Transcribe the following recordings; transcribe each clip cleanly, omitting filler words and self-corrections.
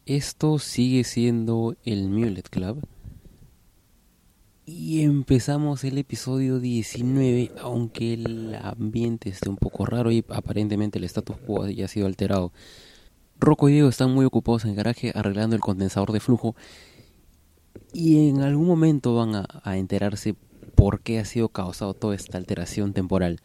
Esto sigue siendo el Mulet Club y empezamos el episodio 19, aunque el ambiente esté un poco raro y aparentemente el status quo ya ha sido alterado. Rocco y Diego están muy ocupados en el garaje arreglando el condensador de flujo y en algún momento van a enterarse por qué ha sido causado toda esta alteración temporal.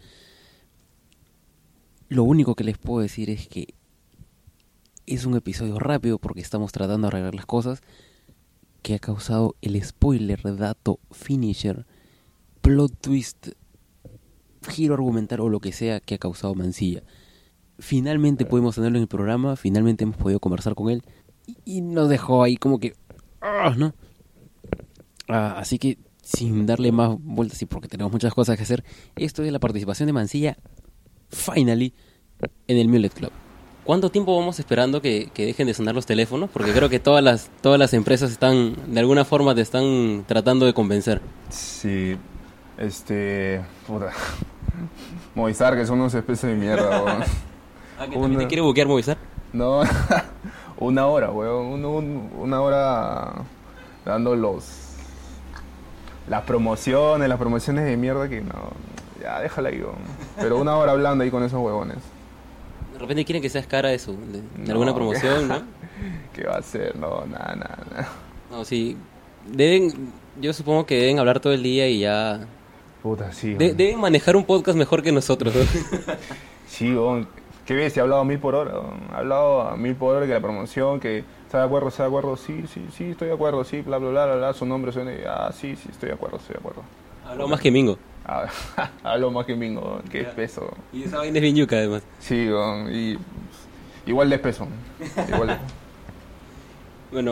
Lo único que les puedo decir es que es un episodio rápido porque estamos tratando de arreglar las cosas, que ha causado el spoiler, dato, finisher, plot twist, giro argumental o lo que sea que ha causado Mansilla. Finalmente pudimos tenerlo en el programa, finalmente hemos podido conversar con él y nos dejó ahí como que... ¿no? Así que sin darle más vueltas y porque tenemos muchas cosas que hacer, esto es la participación de Mansilla, finally, en el Mulet Club. ¿Cuánto tiempo vamos esperando que dejen de sonar los teléfonos? Porque creo que todas las empresas están, de alguna forma, te están tratando de convencer. Sí, puta. Movistar, que son unos especies de mierda, weón. ¿Que también te quiere buquear Movistar? No, una hora, weón. Una hora dando las promociones de mierda que no. Ya, déjala ahí, weón. Pero una hora hablando ahí con esos huevones. De repente quieren que seas cara de de alguna promoción, ¿no? ¿Qué va a hacer? No, nada. No, sí. Yo supongo que deben hablar todo el día y ya... Puta, sí. Deben manejar un podcast mejor que nosotros, ¿no? Sí, weón. ¿Qué ves? He hablado a 1000 por hora, weón. He hablado a 1000 por hora que la promoción, que ¿está de acuerdo? Sí, estoy de acuerdo, sí, bla, su nombre suena, sí, estoy de acuerdo. Habló más que Mingo. Hablo más que Mingo, que espeso. Y esa vaina es bien yuca, además. Sí, y igual de espeso. Bueno,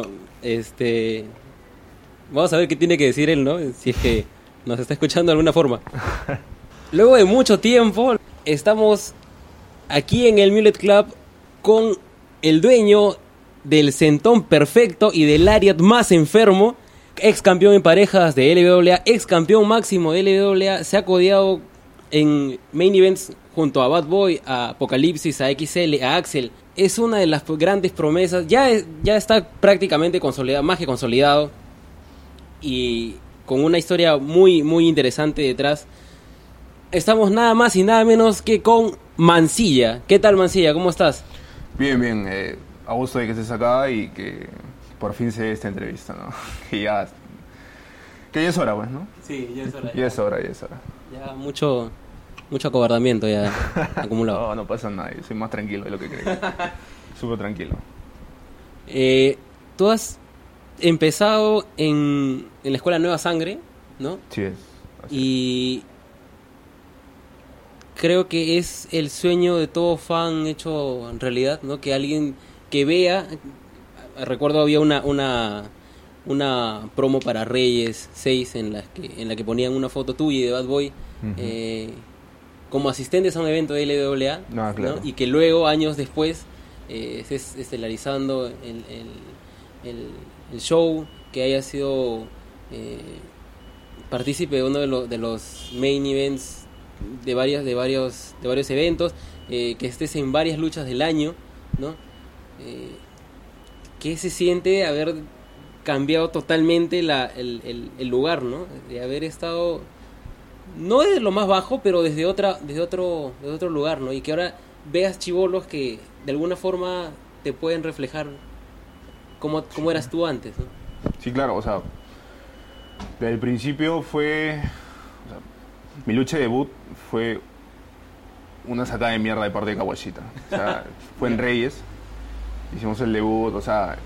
vamos a ver qué tiene que decir él, ¿no? Si es que nos está escuchando de alguna forma. Luego de mucho tiempo, estamos aquí en el Mulet Club con el dueño del centón perfecto y del Lariat más enfermo, ex campeón en parejas de LWA, ex campeón máximo de LWA, se ha codeado en main events junto a Bad Boy, a Apocalipsis, a XL, a Axel. Es una de las grandes promesas, ya está prácticamente consolidado, más que consolidado, y con una historia muy, muy interesante detrás. Estamos nada más y nada menos que con Mansilla. ¿Qué tal, Mansilla? ¿Cómo estás? Bien, a gusto de que estés acá y que por fin se dé esta entrevista, ¿no? Que ya es hora, pues, ¿no? Sí, ya es hora. Ya es hora. Ya mucho acobardamiento ya acumulado. No pasa nada, yo soy más tranquilo de lo que creí. Súper tranquilo. Tú has empezado en la escuela Nueva Sangre, ¿no? Sí es. Y creo que es el sueño de todo fan hecho en realidad, ¿no? Que alguien que vea... Recuerdo había una promo para Reyes 6 en la que ponían una foto tuya y de Bad Boy, como asistentes a un evento de LWA, Claro. ¿no? Y que luego, años después, estelarizando el show, que haya sido partícipe de uno de los main events de varios eventos, que estés en varias luchas del año, ¿no? ¿Qué se siente haber cambiado totalmente el lugar, ¿no? De haber estado, no desde lo más bajo, pero desde otro lugar, ¿no? Y que ahora veas chibolos que de alguna forma te pueden reflejar cómo eras tú antes, ¿no? Sí, claro, o sea, desde el principio mi lucha de debut fue una sacada de mierda de parte de Kawashita. O sea, fue en Reyes. Hicimos el debut, o sea,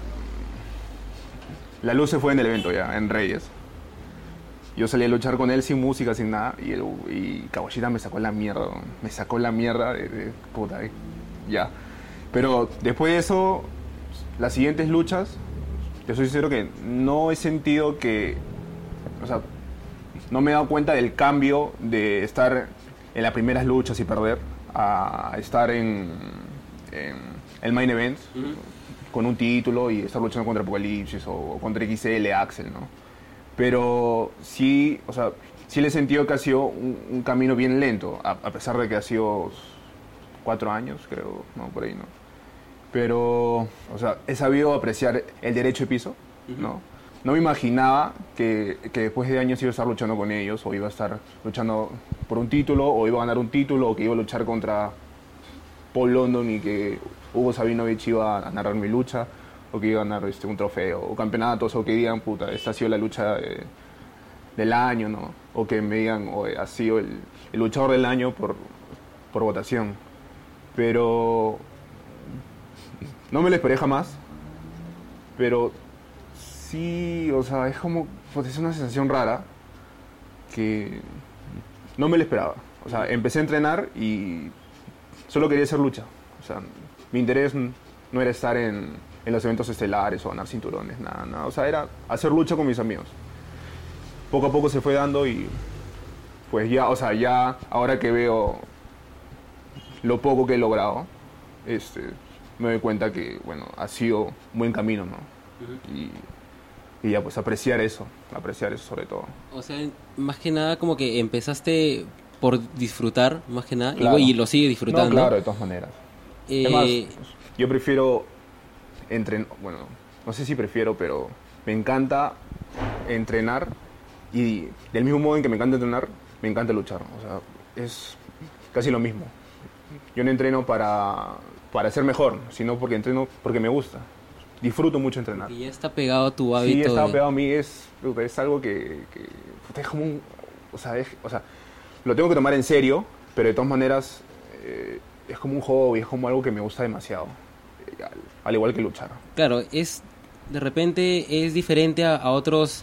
la luz se fue en el evento ya, en Reyes. Yo salí a luchar con él sin música, sin nada, y Kawashita me sacó la mierda de puta, ya. Pero después de eso, las siguientes luchas, te soy sincero que no he sentido que, o sea, no me he dado cuenta del cambio de estar en las primeras luchas y perder a estar en el main event, con un título y estar luchando contra Apocalipsis o contra XL, Axel, ¿no? Pero sí, o sea, sí le he sentido que ha sido un camino bien lento, a pesar de que ha sido 4 años, creo, ¿no? Por ahí, ¿no? Pero, o sea, he sabido apreciar el derecho de piso, ¿no? No me imaginaba que después de años iba a estar luchando con ellos, o iba a estar luchando por un título, o iba a ganar un título, o que iba a luchar contra Paul London y que Hugo Sabinovich iba a narrar mi lucha, o que iba a ganar un trofeo, o campeonatos, o que digan, puta, esta ha sido la lucha del año, ¿no? O que me digan, o ha sido el luchador del año por votación. Pero no me lo esperé jamás, pero sí, o sea, es como, pues es una sensación rara que no me lo esperaba. O sea, empecé a entrenar y solo quería hacer lucha. O sea, mi interés no era estar en los eventos estelares o ganar cinturones, nada, nada. O sea, era hacer lucha con mis amigos. Poco a poco se fue dando y pues ya, o sea, ya ahora que veo lo poco que he logrado, me doy cuenta que, bueno, ha sido un buen camino, ¿no? Y ya, pues apreciar eso sobre todo. O sea, más que nada como que empezaste por disfrutar, más que nada, Claro. y lo sigue disfrutando. No, claro, de todas maneras. Además, yo prefiero bueno, no sé si prefiero, pero me encanta entrenar y del mismo modo en que me encanta entrenar, me encanta luchar. O sea, es casi lo mismo. Yo no entreno para ser mejor, sino porque entreno porque me gusta. Disfruto mucho entrenar. Y ya está pegado a tu hábito. Sí, está pegado a mí, es algo que es como un... O sea, lo tengo que tomar en serio, pero de todas maneras es como un hobby, es como algo que me gusta demasiado. Al igual que luchar. Claro, de repente es diferente a otros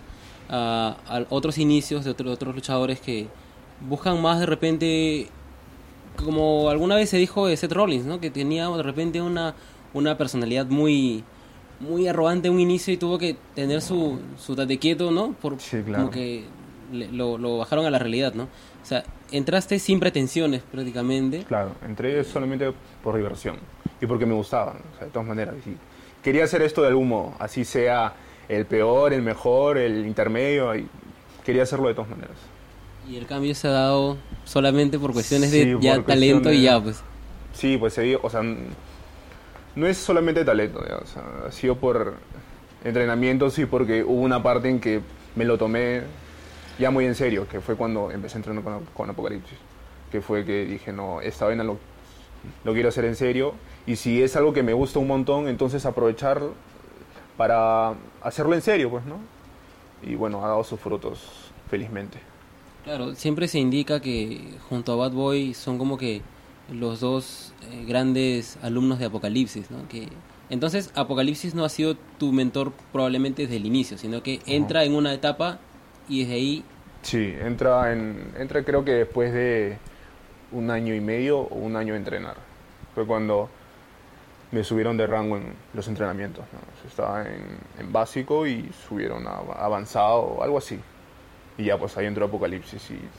inicios de otros luchadores que buscan más de repente, como alguna vez se dijo de Seth Rollins, ¿no? Que tenía de repente una personalidad muy arrogante en un inicio y tuvo que tener su tate quieto, ¿no? Sí, claro. Como que lo bajaron a la realidad, ¿no? O sea, entraste sin pretensiones prácticamente. Claro, entré solamente por diversión y porque me gustaba, ¿no? O sea, de todas maneras. Y quería hacer esto de algún modo, así sea el peor, el mejor, el intermedio, y quería hacerlo de todas maneras. Y el cambio se ha dado solamente por cuestiones Sí, de ya por talento cuestiones, y ya, pues. Sí, pues se dio, o sea, no es solamente talento, ya, o sea, ha sido por entrenamientos y porque hubo una parte en que me lo tomé ya muy en serio, que fue cuando empecé a entrenar con Apocalipsis, que fue que dije, no, esta vaina lo quiero hacer en serio, y si es algo que me gusta un montón, entonces aprovechar para hacerlo en serio, pues, ¿no? Y bueno, ha dado sus frutos, felizmente. Claro, siempre se indica que junto a Bad Boy son como que los dos grandes alumnos de Apocalipsis, ¿no? Que entonces Apocalipsis no ha sido tu mentor probablemente desde el inicio, sino que entra en una etapa y desde ahí... Sí, entra creo que después de 1 año y medio o 1 año de entrenar. Fue cuando me subieron de rango en los entrenamientos, ¿no? Estaba en básico y subieron a avanzado o algo así. Y ya, pues ahí entró Apocalipsis y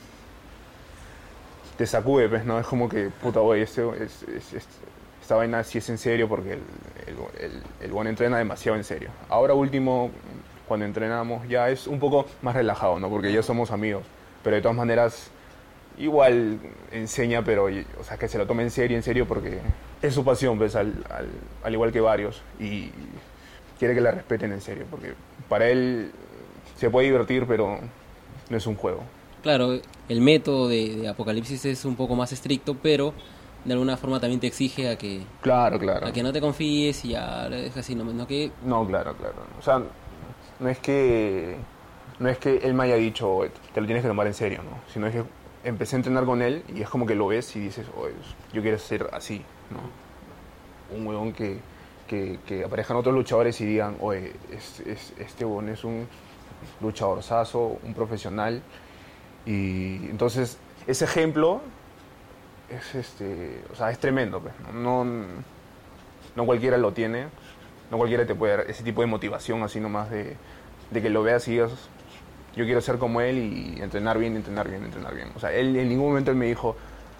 te sacude, pues, ¿no? Es como que, puta, güey, esta vaina sí es en serio porque el buen entrena demasiado en serio. Ahora último, cuando entrenamos, ya es un poco más relajado, ¿no? Porque ya somos amigos. Pero de todas maneras, igual enseña, pero, o sea, que se lo tome en serio, porque es su pasión, pues, al igual que varios. Y quiere que la respeten en serio, porque para él se puede divertir, pero no es un juego. Claro, el método de Apocalipsis es un poco más estricto, pero de alguna forma también te exige a que... Claro. A que no te confíes y ya lo dejas así, no que... No, claro. O sea, no es que él me haya dicho, te lo tienes que tomar en serio, ¿no? Sino es que empecé a entrenar con él y es como que lo ves y dices, oye, yo quiero ser así, ¿no? Un huevón que aparezcan otros luchadores y digan, oye, este huevón es un luchadorzazo, un profesional. Y entonces ese ejemplo es o sea, es tremendo, pues. No cualquiera lo tiene, no cualquiera te puede dar ese tipo de motivación así nomás de que lo veas y digas, yo quiero ser como él y entrenar bien. O sea, él en ningún momento él me dijo,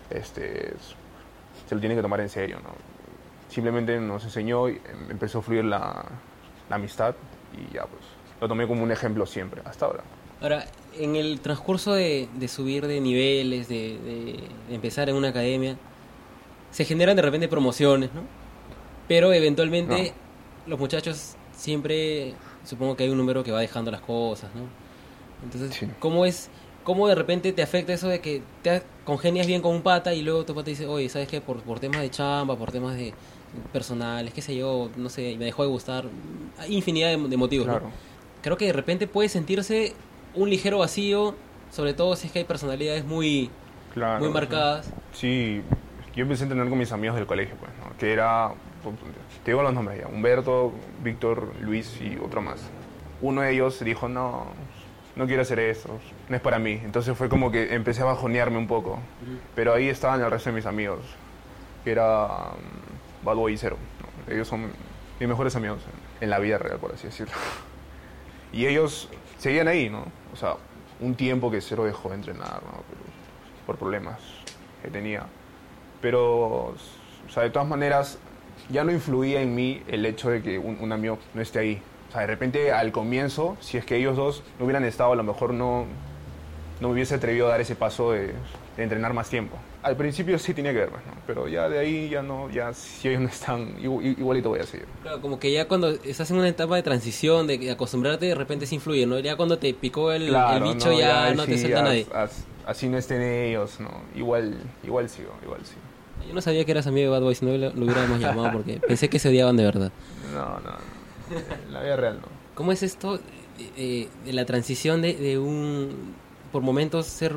se lo tiene que tomar en serio, ¿no? Simplemente nos enseñó y empezó a fluir la amistad y ya, pues lo tomé como un ejemplo siempre, hasta ahora. Ahora, en el transcurso de subir de niveles, de empezar en una academia, se generan de repente promociones, ¿no? Pero eventualmente los muchachos siempre, supongo que hay un número que va dejando las cosas, ¿no? Entonces, Sí. ¿cómo de repente te afecta eso de que congenias bien con un pata y luego tu pata dice, oye, ¿sabes qué? Por temas de chamba, por temas de personales, qué sé yo, no sé, me dejó de gustar, hay infinidad de motivos, ¿no? Claro, Creo que de repente puede sentirse un ligero vacío, sobre todo si es que hay personalidades muy claro. muy marcadas. Sí, yo empecé a entrenar con mis amigos del colegio, pues, ¿no? Que era, te digo los nombres ya, Humberto, Víctor, Luis y otro más. Uno de ellos dijo, no quiero hacer eso, no es para mí. Entonces fue como que empecé a bajonearme un poco. Pero ahí estaban el resto de mis amigos, que era Bad Boy y Zero, ¿no? Ellos son mis mejores amigos en la vida real, por así decirlo. Y ellos seguían ahí, ¿no? O sea, un tiempo que Zero dejó de entrenar, ¿no? Por problemas que tenía. Pero, o sea, de todas maneras, ya no influía en mí el hecho de que un amigo no esté ahí. O sea, de repente al comienzo, si es que ellos dos no hubieran estado, a lo mejor no me hubiese atrevido a dar ese paso de entrenar más tiempo. Al principio sí tenía que ver, ¿no? Pero ya de ahí ya no, ya si ellos no están, igualito voy a seguir. Claro, como que ya cuando estás en una etapa de transición, de acostumbrarte, de repente se influye, ¿no? Ya cuando te picó el bicho, no, ya no sí, te suelta nadie. Así no estén ellos, ¿no? Igual sigo. Yo no sabía que eras amigo de Bad Boy, si no lo hubiéramos llamado porque pensé que se odiaban de verdad. No. En la vida real no. ¿Cómo es esto de la transición de por momentos ser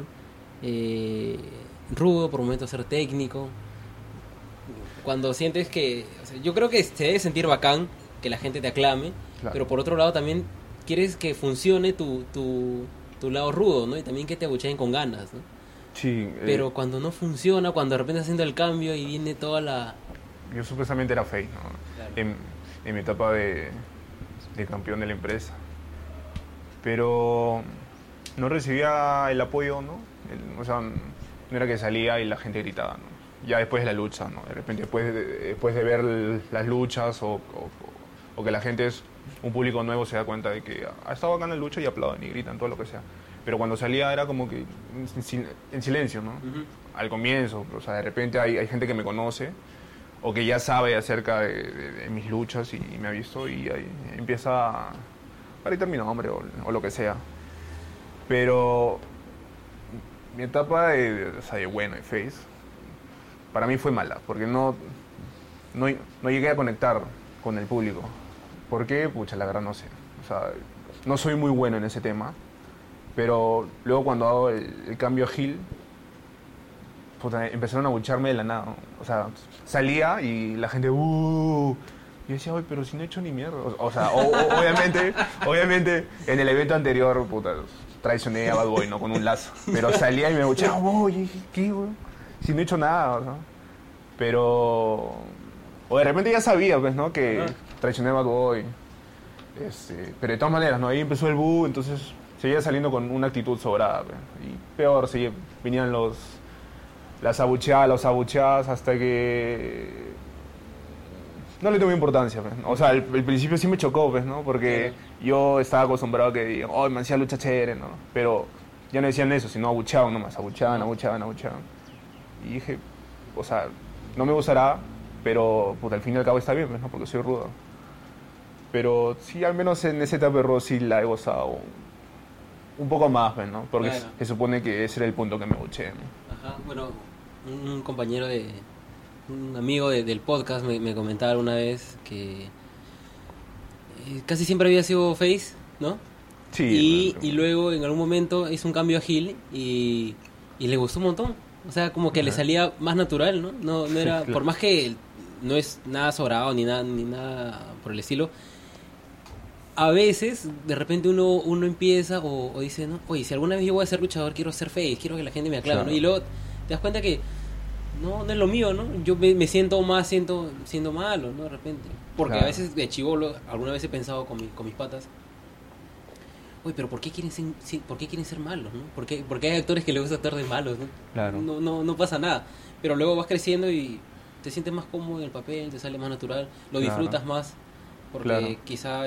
rudo, por momentos ser técnico? Cuando sientes que, o sea, yo creo que se debe sentir bacán que la gente te aclame, Claro. pero por otro lado también quieres que funcione tu lado rudo, ¿no? Y también que te abucheen con ganas, ¿no? Sí, Pero cuando no funciona, cuando de repente estás haciendo el cambio y viene toda la... yo supuestamente era fake, ¿no? Claro. En mi etapa de campeón de la empresa. Pero no recibía el apoyo, ¿no? O sea, no era que salía y la gente gritaba, ¿no? Ya después de la lucha, ¿no? De repente después de ver las luchas o que la gente es un público nuevo se da cuenta de que ha estado acá en la lucha y aplauden y gritan, todo lo que sea. Pero cuando salía era como que en silencio, ¿no? Ujú. Al comienzo, o sea, de repente hay gente que me conoce o que ya sabe acerca de mis luchas y me ha visto y ahí empieza a gritar mi nombre o lo que sea. Pero mi etapa o sea, de bueno y face, para mí fue mala, porque no llegué a conectar con el público. ¿Por qué? Pucha, la verdad no sé. O sea, no soy muy bueno en ese tema, pero luego cuando hago el cambio a heel, puta, empezaron a abucharme de la nada, ¿no? O sea, salía y la gente, Y yo decía, oye, pero si no he hecho ni mierda. O sea, obviamente, en el evento anterior, puta, traicioné a Bad Boy, ¿no? Con un lazo. Pero salía y me abuchaba, oye, ¿qué, güey? Si no he hecho nada, o sea. Pero... O de repente ya sabía, pues, ¿no? Que traicioné a Bad Boy. Pero de todas maneras, ¿no? Ahí empezó el boo, entonces seguía saliendo con una actitud sobrada, pues. Y peor, venían las abucheadas hasta que no le tomé importancia, pues. O sea, el principio sí me chocó, pues, ¿no? Porque yo estaba acostumbrado a que digan, oh, me hacía lucha chévere, ¿no? Pero ya no decían eso, sino abucheaban nomás, abucheaban. Y dije, o sea, no me gustará, pero puta, al fin y al cabo está bien, pues, ¿no? Porque soy rudo. Pero sí, al menos en esa etapa de rudo sí la he gozado un poco más, pues, ¿no? Porque Claro. se supone que ese era el punto que me abucheé, ¿no? Ajá, bueno, un compañero un amigo del podcast me comentaba una vez que casi siempre había sido face, ¿no? Sí, Y luego en algún momento hizo un cambio a heel y le gustó un montón. O sea, como que le salía más natural, ¿no? No era, claro. por más que no es nada sobrado ni nada por el estilo. A veces, de repente uno empieza o dice, ¿no? Oye, si alguna vez yo voy a ser luchador, quiero ser face, quiero que la gente me aclame, Claro. ¿no? Y luego te das cuenta que no es lo mío, ¿no? Yo me siento más siendo malo, ¿no? De repente. Porque Claro. a veces de chibolo, alguna vez he pensado con mis patas, oye, pero ¿por qué quieren ser malos, ¿no? Porque hay actores que les gusta actuar de malos, ¿no? Claro. No pasa nada. Pero luego vas creciendo y te sientes más cómodo en el papel, te sale más natural, lo Claro. disfrutas más. Porque Claro. quizá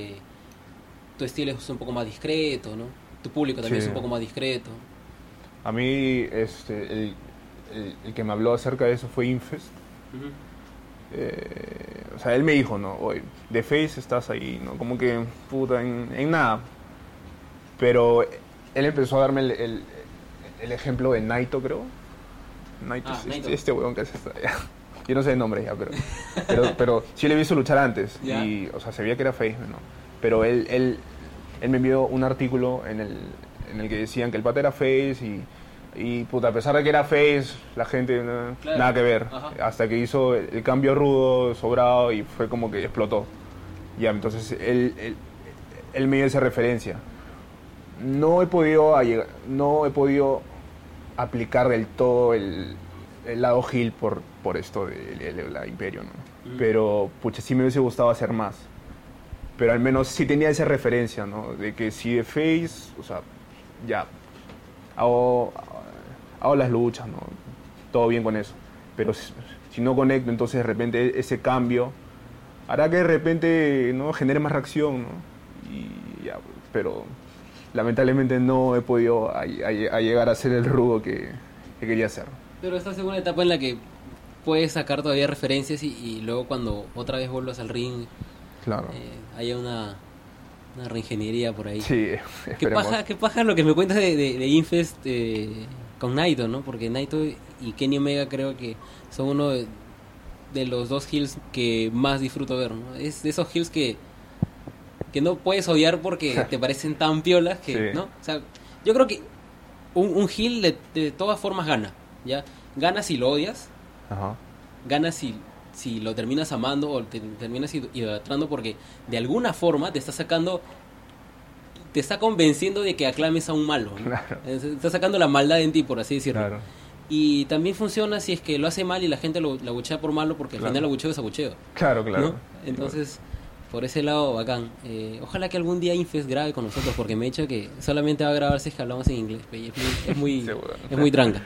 tu estilo es un poco más discreto, ¿no? Tu público también Sí. es un poco más discreto. A mí, el que me habló acerca de eso fue Infest. Ujú. o sea, él me dijo, ¿no? Oye, de Face estás ahí, ¿no? Como que, puta, en nada. Pero él empezó a darme el ejemplo de Naito, creo. Naito es Naito. este huevón que hace esto. Yo no sé el nombre ya, pero sí le he visto luchar antes. Ya. Y, o sea, se veía que era Face, ¿no? Pero él me envió un artículo en el que decían que el pata era Face y puta, a pesar de que era Face, la gente Claro. nada que ver. Ajá. Hasta que hizo el cambio rudo, sobrado y fue como que explotó. Ya, entonces él me dio esa referencia. No he podido aplicar del todo el lado Hill por esto de la Imperio, ¿no? Pero, pucha, sí me hubiese gustado hacer más. Pero al menos sí tenía esa referencia, ¿no? De que si de Face, o sea, ya, hago las luchas, ¿no? Todo bien con eso. Pero si no conecto, entonces de repente ese cambio hará que de repente, ¿no?, genere más reacción, ¿no? Y ya, pero lamentablemente no he podido a llegar a ser el rudo que quería ser. Pero estás en una etapa en la que puedes sacar todavía referencias y luego cuando otra vez vuelvas al ring Claro. haya una reingeniería por ahí. Sí, ¿Qué esperemos. paja lo que me cuentas de Infest con Naito, ¿no? Porque Naito y Kenny Omega creo que son uno de los dos heels que más disfruto ver, ¿no? Es de esos heels que no puedes odiar porque te parecen tan piolas que, Sí. ¿no? O sea, yo creo que un heel de todas formas gana, ¿ya? Gana si lo odias, Ajá. gana si lo terminas amando o te terminas idolatrando porque de alguna forma te está convenciendo de que aclames a un malo, ¿no? Claro. Está sacando la maldad en ti, por así decirlo. Claro. Y también funciona si es que lo hace mal y la gente lo abuchea por malo porque al Claro. final abucheo es abucheo, Claro, claro. ¿no? Entonces, por ese lado, bacán. Ojalá que algún día Infest grabe con nosotros porque me he dicho que solamente va a grabar si es que hablamos en inglés. Pe, es muy Seguro. es muy tranca.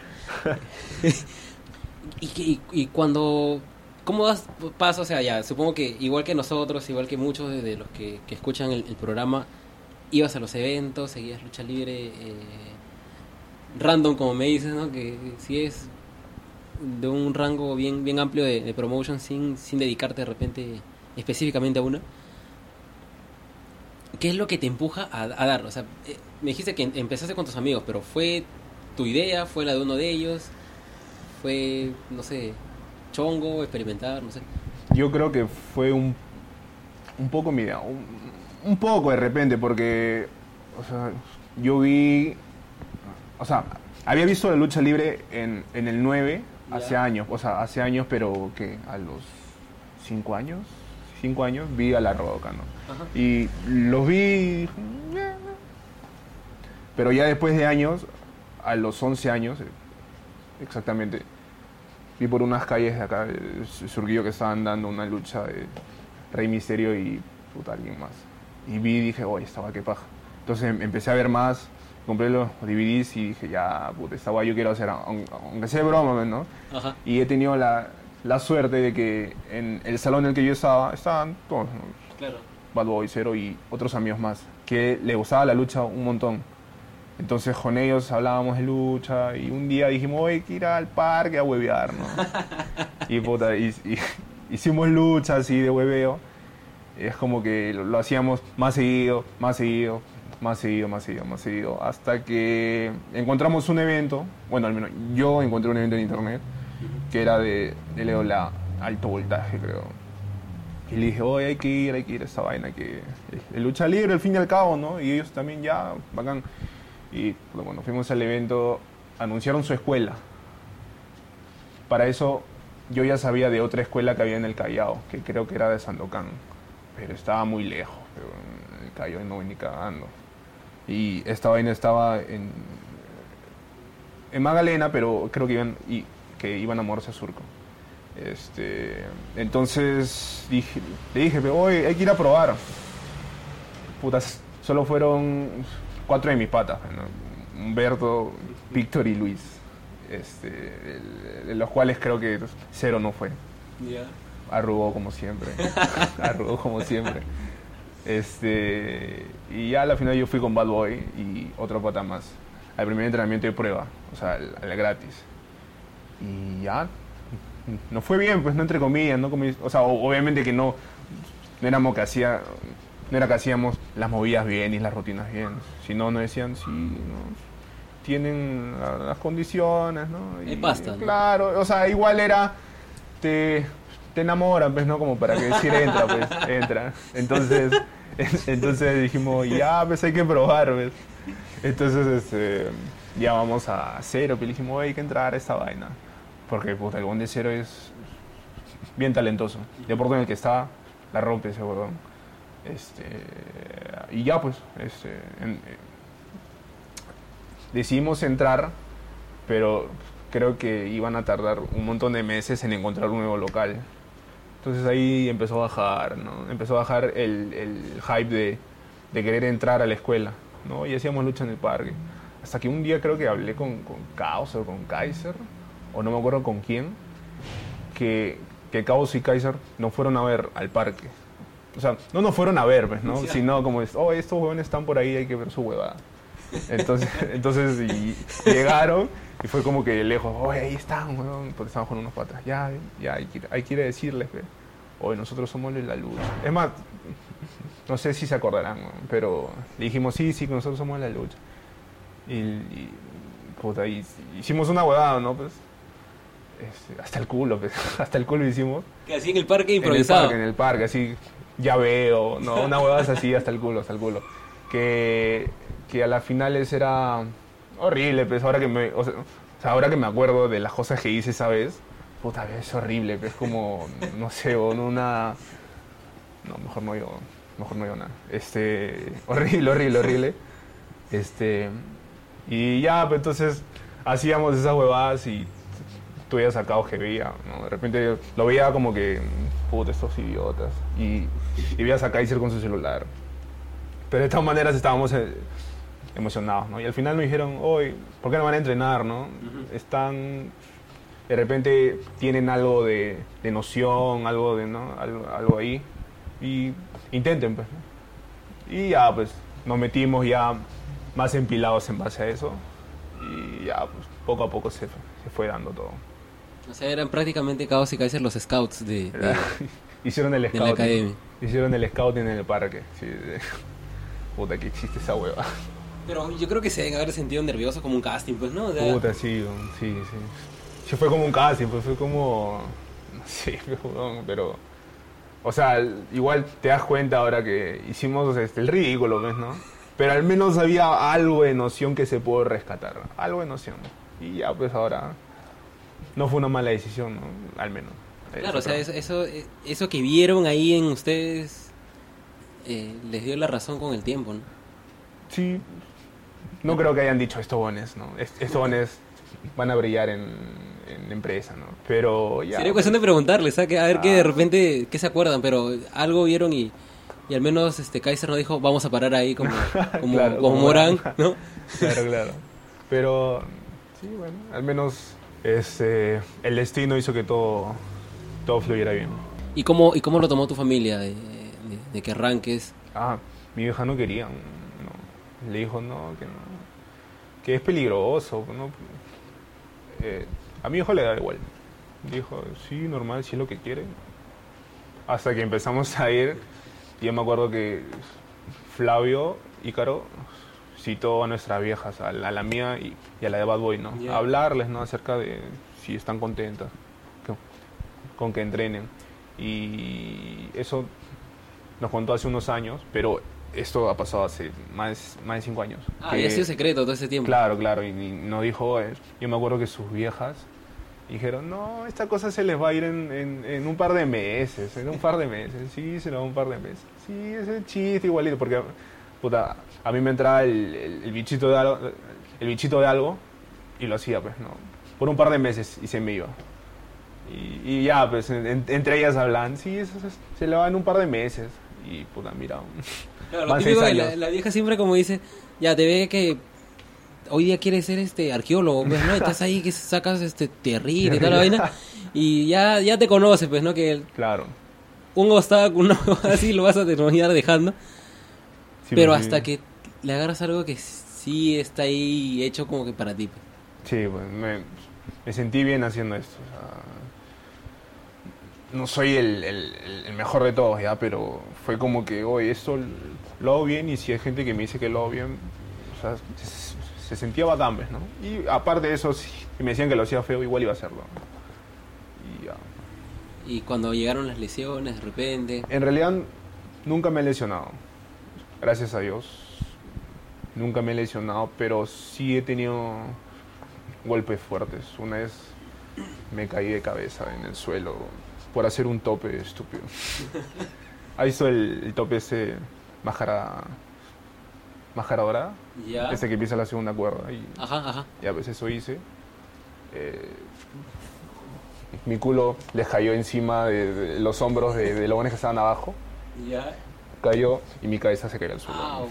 y cuando... ¿Cómo das paso? O sea, ya, supongo que igual que nosotros, igual que muchos de los que escuchan el programa, ibas a los eventos, seguías lucha libre, random, como me dices, ¿no? Que si es de un rango bien amplio de promotion sin dedicarte de repente específicamente a una. ¿Qué es lo que te empuja a dar? O sea, me dijiste que empezaste con tus amigos, pero ¿fue tu idea? ¿Fue la de uno de ellos? ¿Fue, no sé, chongo, experimentar, no sé? Yo creo que fue un poco mi idea, un poco de repente, porque, o sea, yo vi, o sea, había visto la lucha libre en el 9 Ya. hace años, pero que a los 5 años vi a La Roca, ¿no? Ajá. Y los vi y dije, pero ya después de años, a los 11 años, exactamente, vi por unas calles de acá, Surquillo, que estaban dando una lucha de Rey Misterio y puta, alguien más. Y vi y dije, oye, esta guay, qué paja. Entonces empecé a ver más, compré los DVDs y dije, ya, puta, esta guay yo quiero hacer, aunque sea de broma, ¿no? Ajá. Y he tenido la suerte de que en el salón en el que yo estaban todos, ¿no? Claro. Bad Boy, Cero y otros amigos más, que le gustaba la lucha un montón. Entonces con ellos hablábamos de lucha y un día dijimos, oye, hay que ir al parque a huevear, ¿no? Y puta, hicimos lucha así de hueveo. Es como que lo hacíamos más seguido, hasta que encontramos un evento, bueno, al menos yo encontré un evento en internet, que era de la alto voltaje, creo. Y le dije, oye, hay que ir a esta vaina, que es lucha libre al fin y al cabo, ¿no? Y ellos también ya, bacán. Y cuando fuimos al evento, anunciaron su escuela. Para eso, yo ya sabía de otra escuela que había en el Callao, que creo que era de Sandokan. Pero estaba muy lejos, pero en el Callao no voy ni cagando. Y esta vaina estaba en Magdalena, pero creo que iban a moverse a Surco. Entonces le dije, oye, hay que ir a probar. Putas, solo fueron 4 de mis patas, ¿no? Humberto, Víctor y Luis. De los cuales creo que Cero no fue. Ya. Arrugó como siempre. Y ya a la final yo fui con Bad Boy y otro pata más. Al primer entrenamiento de prueba, o sea, al gratis. Y ya, nos fue bien, pues no entre comillas, ¿no? O sea, obviamente que no éramos que no era que hacíamos las movidas bien y las rutinas bien, sino nos decían, sí, ¿no? Tienen las condiciones, ¿no? Hay pasta, ¿no? Claro, o sea, igual era, te enamoran, pues, ¿no? Como para que decir entra, pues, entra. Entonces dijimos, ya, pues hay que probar, pues. Entonces, ya vamos a Cero, pues, dijimos, hay que entrar a esta vaina. Porque, puta, el Bonde Cero es bien talentoso. El deporte en el que está, la rompe ese huevón. Y ya, pues, decidimos entrar, pero creo que iban a tardar un montón de meses en encontrar un nuevo local. Entonces ahí empezó a bajar, ¿no? Empezó a bajar el hype de querer entrar a la escuela, ¿no? Y hacíamos lucha en el parque. Hasta que un día creo que hablé con Caos o con Kaiser, o no me acuerdo con quién, que Caos y Kaiser no fueron a ver al parque. O sea, no nos fueron a ver, pues, ¿no? Sí. Sino como, estos huevones están por ahí, hay que ver su huevada. Entonces llegaron y fue como que de lejos, oye, ahí están, weón, porque estaban con unos patas. Ya, hay que ir a decirles que hoy nosotros somos la luz. Es más, no sé si se acordarán, weón, pero le dijimos, sí, que nosotros somos la lucha. Y puta, hicimos una huevada, ¿no? Pues, hasta el culo, pues, hasta el culo hicimos. Que así en el parque improvisado. En el parque, así, ya veo, ¿no? Una huevada es así, hasta el culo. Que a las finales era horrible, pues ahora que ahora que me acuerdo de las cosas que hice esa vez, puta, es horrible, pues como, no sé, no, mejor no digo nada. Horrible. Y ya, pues entonces hacíamos esas huevadas y tú ya sacado que veía, ¿no? De repente lo veía como que, puta, estos idiotas, y veías a Kaiser con su celular. Pero de todas maneras estábamos emocionados, ¿no? Y al final me dijeron, oye, ¿por qué no van a entrenar, no? Están, de repente tienen algo de noción, algo de, ¿no? Algo ahí, y intenten, pues, ¿no? Y ya, pues, nos metimos ya más empilados en base a eso, y ya, pues, poco a poco se fue dando todo. O sea, eran prácticamente Caos y Kaiser los scouts Hicieron el de la academia. Hicieron el scouting en el parque, sí. Puta, que existe esa hueva. Pero yo creo que se deben haber sentido nerviosos como un casting, pues, ¿no? Puta, sí. Sí, fue como un casting, pues fue como... No sé, pero... O sea, igual te das cuenta ahora que hicimos el ridículo, ¿ves, no? Pero al menos había algo de noción que se pudo rescatar. Algo de noción. Y ya, pues ahora... No fue una mala decisión, ¿no? Al menos. Claro, o sea, eso que vieron ahí en ustedes les dio la razón con el tiempo, ¿no? Sí. No creo que hayan dicho estos bones, ¿no? Estos bones van a brillar en la empresa, ¿no? Pero ya... Sería cuestión de preguntarles, ¿sabes? A ver qué de repente, qué se acuerdan, pero algo vieron y al menos Kaiser no dijo, vamos a parar ahí como claro, como Morán, ¿no? Claro. Pero, sí, bueno, al menos el destino hizo que todo fluyera bien. ¿Y cómo lo tomó tu familia de que arranques? Mi vieja no quería, no. Le dijo que es peligroso, ¿no? A mi hijo le da igual. Dijo, sí, normal, sí es lo que quiere. Hasta que empezamos a ir, y yo me acuerdo que Flavio Ícaro citó a nuestras viejas, a la mía y a la de Bad Boy, ¿no? Yeah. A hablarles, ¿no? Acerca de si están contentas con que entrenen. Y eso nos contó hace unos años, pero esto ha pasado hace más de 5 años. Y ha sido secreto todo ese tiempo. Claro, y nos dijo, yo me acuerdo que sus viejas dijeron, no, esta cosa se les va a ir en un par de meses, sí, se les va un par de meses. Sí, ese chiste igualito, porque, puta, a mí me entraba el bichito de algo y lo hacía, pues, ¿no? Por un par de meses y se me iba. Y ya, pues, entre ellas hablan, sí, eso se le va en un par de meses. Y, puta, mira, claro, lo típico de la vieja siempre como dice, ya te ve que hoy día quieres ser arqueólogo, pues, ¿no? Estás ahí que sacas terrible y toda la vaina y ya te conoces, pues, ¿no? Que claro, un obstáculo así lo vas a terminar dejando, sí, pero sí, hasta que le agarras algo que sí está ahí hecho como que para ti, pues. Sí, pues me sentí bien haciendo esto, o sea, no soy el mejor de todos, ya, pero fue como que, oye, esto lo hago bien, y si hay gente que me dice que lo hago bien, o sea, se sentía bacán, ¿ves, no? Y aparte de eso, si me decían que lo hacía feo, igual iba a hacerlo. Y ya. Y cuando llegaron las lesiones, de repente... En realidad, nunca me he lesionado. Gracias a Dios. Nunca me he lesionado, pero sí he tenido golpes fuertes. Una vez me caí de cabeza en el suelo por hacer un tope estúpido. ¿Has visto el tope ese máscara dorada? Ya. Ese que empieza la segunda cuerda. Y Ajá. ya pues eso hice. Mi culo les cayó encima de los hombros de los buenos que estaban abajo. Ya. Cayó y mi cabeza se cayó al suelo. Au.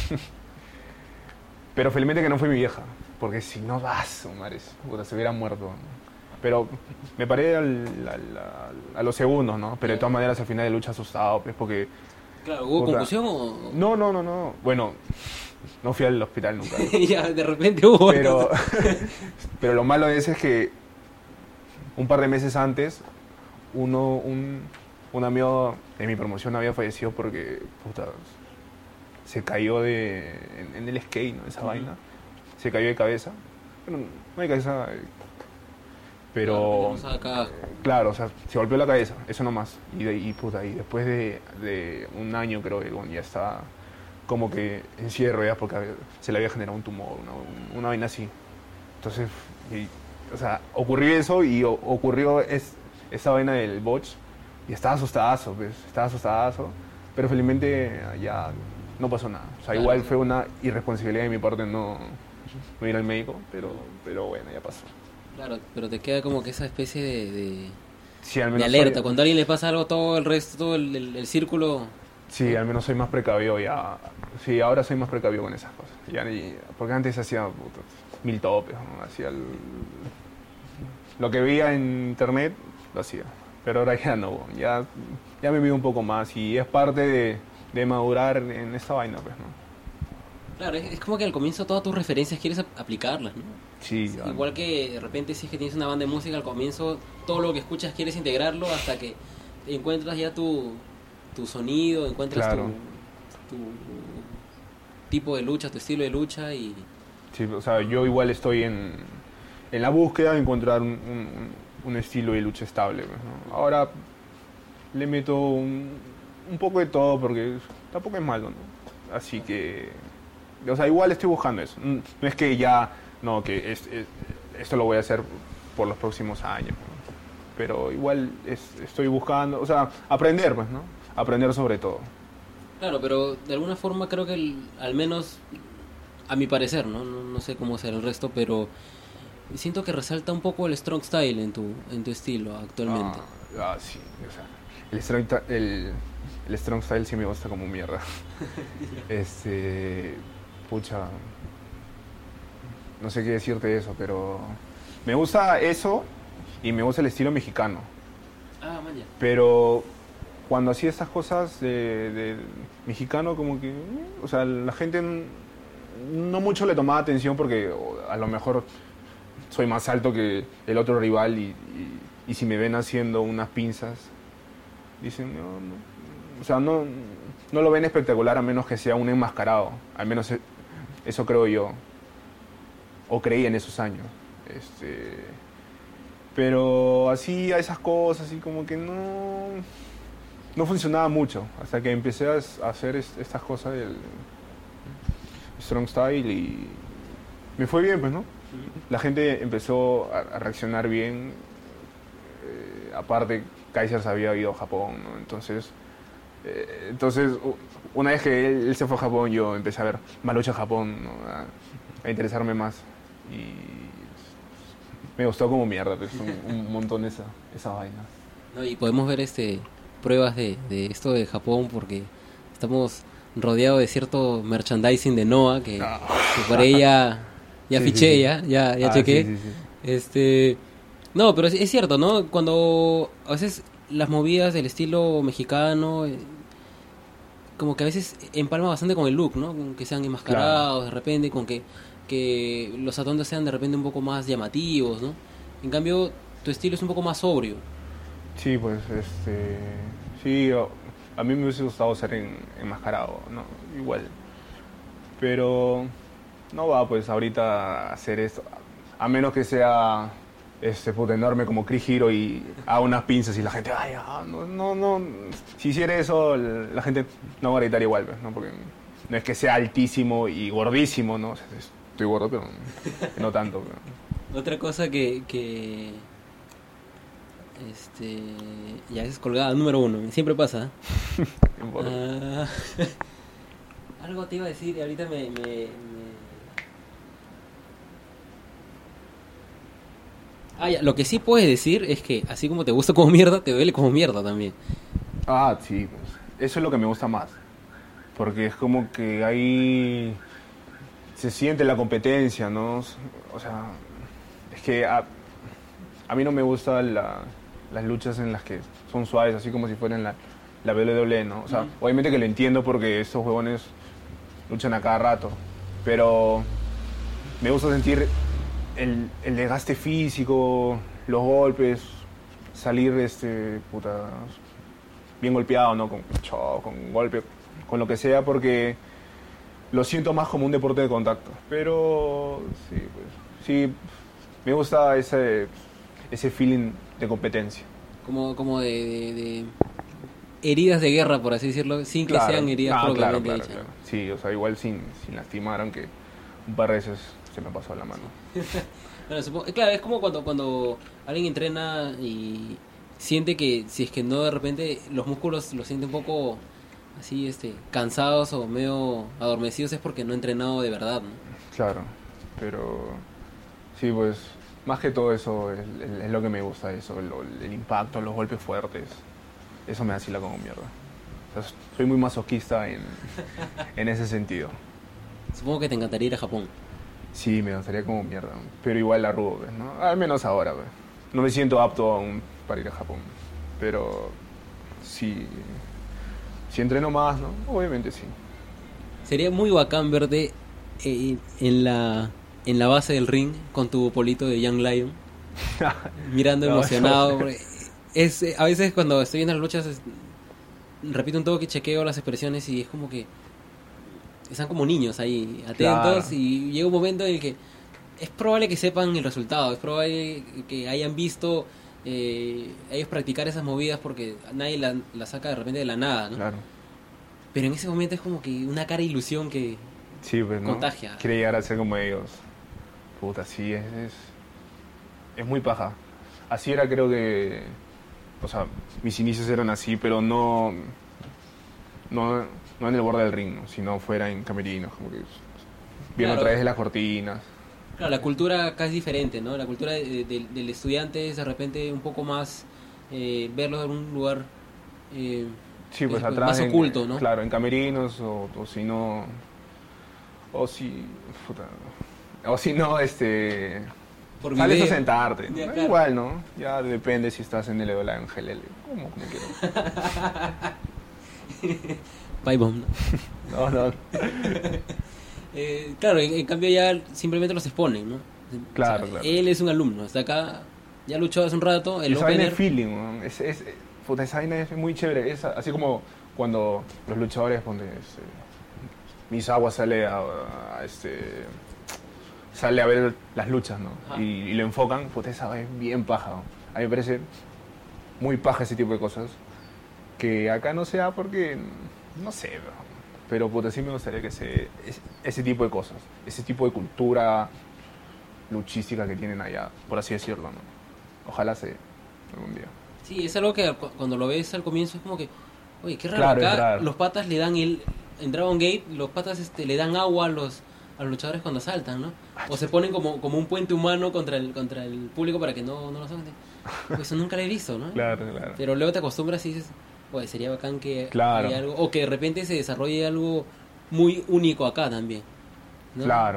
Pero felizmente que no fue mi vieja, porque si no, mares, puta, se hubiera muerto. Pero me paré a los segundos, ¿no? Pero de todas maneras al final de lucha asustado, pues, porque... Claro, ¿hubo puta, concusión o...? No. Bueno, no fui al hospital nunca. Ya, de repente hubo... Pero, pero lo malo de eso es que un par de meses antes, un amigo de mi promoción había fallecido porque, puta, se cayó en el skate, ¿no? Esa vaina. Se cayó de cabeza. Bueno, no de cabeza, pero... Claro, o sea, se golpeó la cabeza, eso nomás. Y puta, y después de un año creo que ya estaba como que encierro ya porque se le había generado un tumor, una vaina así. Entonces, o sea, ocurrió eso y ocurrió esa vaina del botch y estaba asustadazo, pues, pero felizmente ya no pasó nada. O sea, claro, igual fue una irresponsabilidad de mi parte no ir al médico, pero bueno, ya pasó. Claro, pero te queda como que esa especie de Sí, al menos alerta. Cuando a alguien le pasa algo, todo el resto, todo el círculo... Sí, al menos soy más precavido ya. Sí, ahora soy más precavido con esas cosas. Porque antes hacía 1000 topes, ¿no? Hacía lo que veía en internet, lo hacía. Pero ahora ya no, ya me vivo un poco más y es parte de madurar en esta vaina, pues, ¿no? Claro, es como que al comienzo todas tus referencias quieres aplicarlas, ¿no? Sí, igual que de repente si es que tienes una banda de música, al comienzo todo lo que escuchas quieres integrarlo hasta que encuentras ya tu sonido, encuentras claro. tu tipo de lucha, tu estilo de lucha y... Sí, o sea, yo igual estoy en la búsqueda de encontrar un estilo de lucha estable, pues, ¿no? Ahora le meto un poco de todo porque tampoco es malo, ¿no? Así que, o sea, igual estoy buscando eso. No es que ya, no, que esto lo voy a hacer por los próximos años, ¿no? Pero igual estoy buscando, o sea, aprender, pues, ¿no? Aprender sobre todo. Claro, pero de alguna forma creo que al menos a mi parecer, no sé cómo será el resto, pero siento que resalta un poco el strong style en tu estilo actualmente. Sí, o sea, el strong style sí me gusta como mierda. Pucha, no sé qué decirte de eso, pero me gusta eso y me gusta el estilo mexicano. Man, ya. Pero cuando hacía estas cosas de mexicano, como que, o sea, la gente no mucho le tomaba atención porque a lo mejor soy más alto que el otro rival y si me ven haciendo unas pinzas, dicen, no, o sea, no lo ven espectacular a menos que sea un enmascarado, al menos eso creo yo, o creí en esos años. Pero así a esas cosas, así como que no funcionaba mucho, hasta que empecé a hacer estas cosas del strong style y me fue bien, pues, ¿no? La gente empezó a reaccionar bien, aparte Kaiser se había ido a Japón, ¿no? Entonces una vez que él se fue a Japón, yo empecé a ver más lucha en Japón, ¿no? A interesarme más y me gustó como mierda, pues, un montón esa vaina. No, y podemos ver pruebas de esto de Japón porque estamos rodeados de cierto merchandising de Noah que por ahí ya Sí, fiché, sí. ya chequé. Sí. No, pero es cierto, ¿no? Cuando a veces las movidas del estilo mexicano como que a veces empalma bastante con el look, ¿no? Con que sean enmascarados, claro, de repente, con que los atuendos sean de repente un poco más llamativos, ¿no? En cambio, tu estilo es un poco más sobrio. Sí, pues, sí, a mí me hubiese gustado ser enmascarado, ¿no? Igual. Pero no va, pues, ahorita a hacer esto. A menos que sea, puto enorme como Chris Hero y a unas pinzas y la gente, ay, no, no, no. Si hiciera eso, la gente no va a gritar igual, pues, ¿no? Porque no es que sea altísimo y gordísimo, ¿no? O sea, estoy gordo, pero no tanto. Pero... Otra cosa ya es colgada, número 1, siempre pasa. No importa. Algo te iba a decir y ahorita ya, lo que sí puedes decir es que así como te gusta como mierda, te duele como mierda también. Ah, sí, pues. Eso es lo que me gusta más. Porque es como que ahí se siente la competencia, ¿no? O sea, es que a mí no me gustan las luchas en las que son suaves, así como si fueran la WWE, ¿no? O sea, obviamente que lo entiendo porque estos huevones luchan a cada rato, pero me gusta sentir el desgaste físico, los golpes, salir puta, bien golpeado, ¿no? Con choc, con golpe, con lo que sea, porque lo siento más como un deporte de contacto. Pero sí, pues, sí, me gusta ese feeling de competencia. Como de heridas de guerra, por así decirlo, sin que sean heridas propiamente hechas. Claro. Sí, o sea, igual sin lastimar, aunque un par de veces se me pasó la mano. Bueno, claro, es como cuando alguien entrena y siente que si es que no, de repente los músculos los siente un poco así cansados o medio adormecidos, es porque no ha entrenado de verdad, ¿no? Claro, pero sí, pues más que todo eso es lo que me gusta, eso, el impacto, los golpes fuertes, eso me asila como mierda. O sea, soy muy masoquista en ese sentido. Supongo que te encantaría ir a Japón. Sí, me gustaría como mierda, pero igual la arrugo, ¿ves? ¿No? Al menos ahora, ¿ves? No me siento apto aún para ir a Japón, pero sí, si entreno más, ¿no? Obviamente sí. Sería muy bacán verte en la base del ring con tu polito de Young Lion, mirando No, emocionado. A veces cuando estoy viendo las luchas, repito un toque, chequeo las expresiones y es como que están como niños ahí, atentos, Claro. y llega un momento en el que es probable que sepan el resultado, es probable que hayan visto ellos practicar esas movidas porque nadie la saca de repente de la nada, ¿no? Claro. Pero en ese momento es como que una cara de ilusión que Sí, pues, ¿no? contagia. Quiere llegar a ser como ellos. Puta, sí, es muy paja. Así era, creo que... O sea, mis inicios eran así, pero no en el borde del ring, ¿no? Sino fuera en camerinos, como que viendo Claro. a través de las cortinas. Claro, la cultura acá es diferente, ¿no? La cultura del estudiante es de repente un poco más verlo en un lugar Sí, pues más atrás. oculto, ¿no? Claro, en camerinos, o si no... O si... Puta, o si no, Por sales video. a sentarte. Ya, ¿no? claro. Igual, ¿no? Ya depende si estás en el o en GLL. Como quieras. Bye bomb, ¿no? No. Claro, en cambio ya simplemente los exponen, ¿no? Claro, O sea, claro. él es un alumno, está acá, ya luchó hace un rato, el Esa vaina opener. es feeling, ¿no? Puta, esa vaina es muy chévere. Así como cuando los luchadores, Misawa sale a ver las luchas, ¿no? Ajá. Y lo enfocan, puta, esa vaina es bien paja, ¿no? A mí me parece muy paja ese tipo de cosas. Que acá no sea porque, no sé, ¿no? Pero puta, sí me gustaría que ese tipo de cosas, ese tipo de cultura luchística que tienen allá, por así decirlo, ¿no? Ojalá se algún día. Sí, es algo que cuando lo ves al comienzo es como que, oye, qué raro, Claro, es acá raro. los patas le dan en Dragon Gate, los patas le dan agua a los luchadores cuando saltan, ¿no? O se ponen como un puente humano contra el público para que no lo saquen. Pues eso nunca lo he visto, ¿no? Claro. Pero luego te acostumbras y dices, oye, sería bacán que Claro. haya algo, o que de repente se desarrolle algo muy único acá también, ¿no? Claro.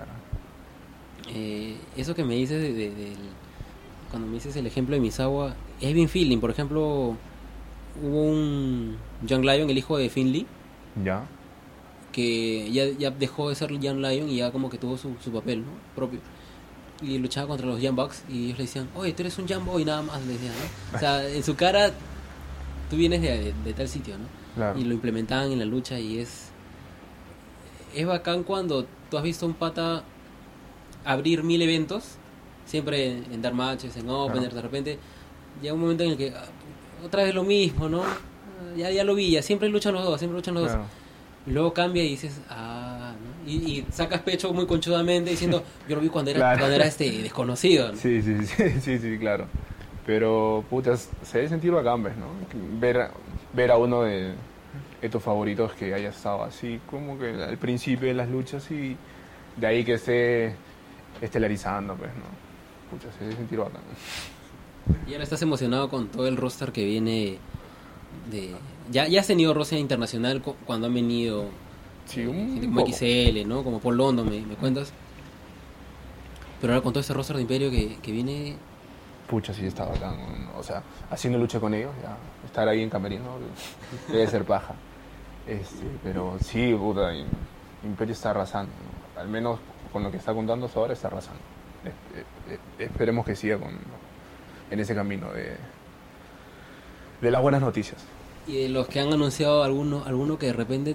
Eso que me dices cuando me dices el ejemplo de Misawa, es bien feeling. Por ejemplo, hubo un Young Lion, el hijo de Finley, Ya. que ya dejó de ser Young Lion y ya como que tuvo su papel, ¿no? Propio. y luchaba contra los Young Bucks y ellos le decían, oye, tú eres un Young Boy nada más, le decían, ¿no? O sea, en su cara tú vienes de tal sitio, ¿no? Claro. Y lo implementaban en la lucha y es bacán cuando tú has visto a un pata abrir 1000 eventos, siempre en dar matches, en opener, de repente llega un momento en el que otra vez lo mismo, ¿no? Ya lo vi, ya siempre luchan los dos, Claro. Y luego cambia y dices, ¿no? Y sacas pecho muy conchudamente diciendo, yo lo vi cuando era, Claro. cuando era desconocido, ¿no? Sí, claro. Pero, putas, se debe sentir bacán, ¿ves, no? Ver a uno de tus favoritos que haya estado así, como que al principio de las luchas y de ahí que esté estelarizando, pues, ¿no? Pucha, se debe sentir bacán. Y ahora estás emocionado con todo el roster que viene de... Ya has tenido roster internacional cuando han venido Sí, gente un como poco. XL, ¿no? Como Paul London, me cuentas. Pero ahora con todo este roster de Imperio que viene... Pucha, sí está bacán. O sea, haciendo lucha con ellos, ya, estar ahí en camerino, debe ser paja. Pero sí, puta, Imperio está arrasando, ¿no? Al menos con lo que está contando hasta ahora está arrasando. Esperemos que siga en ese camino de las buenas noticias. Y de los que han anunciado alguno que de repente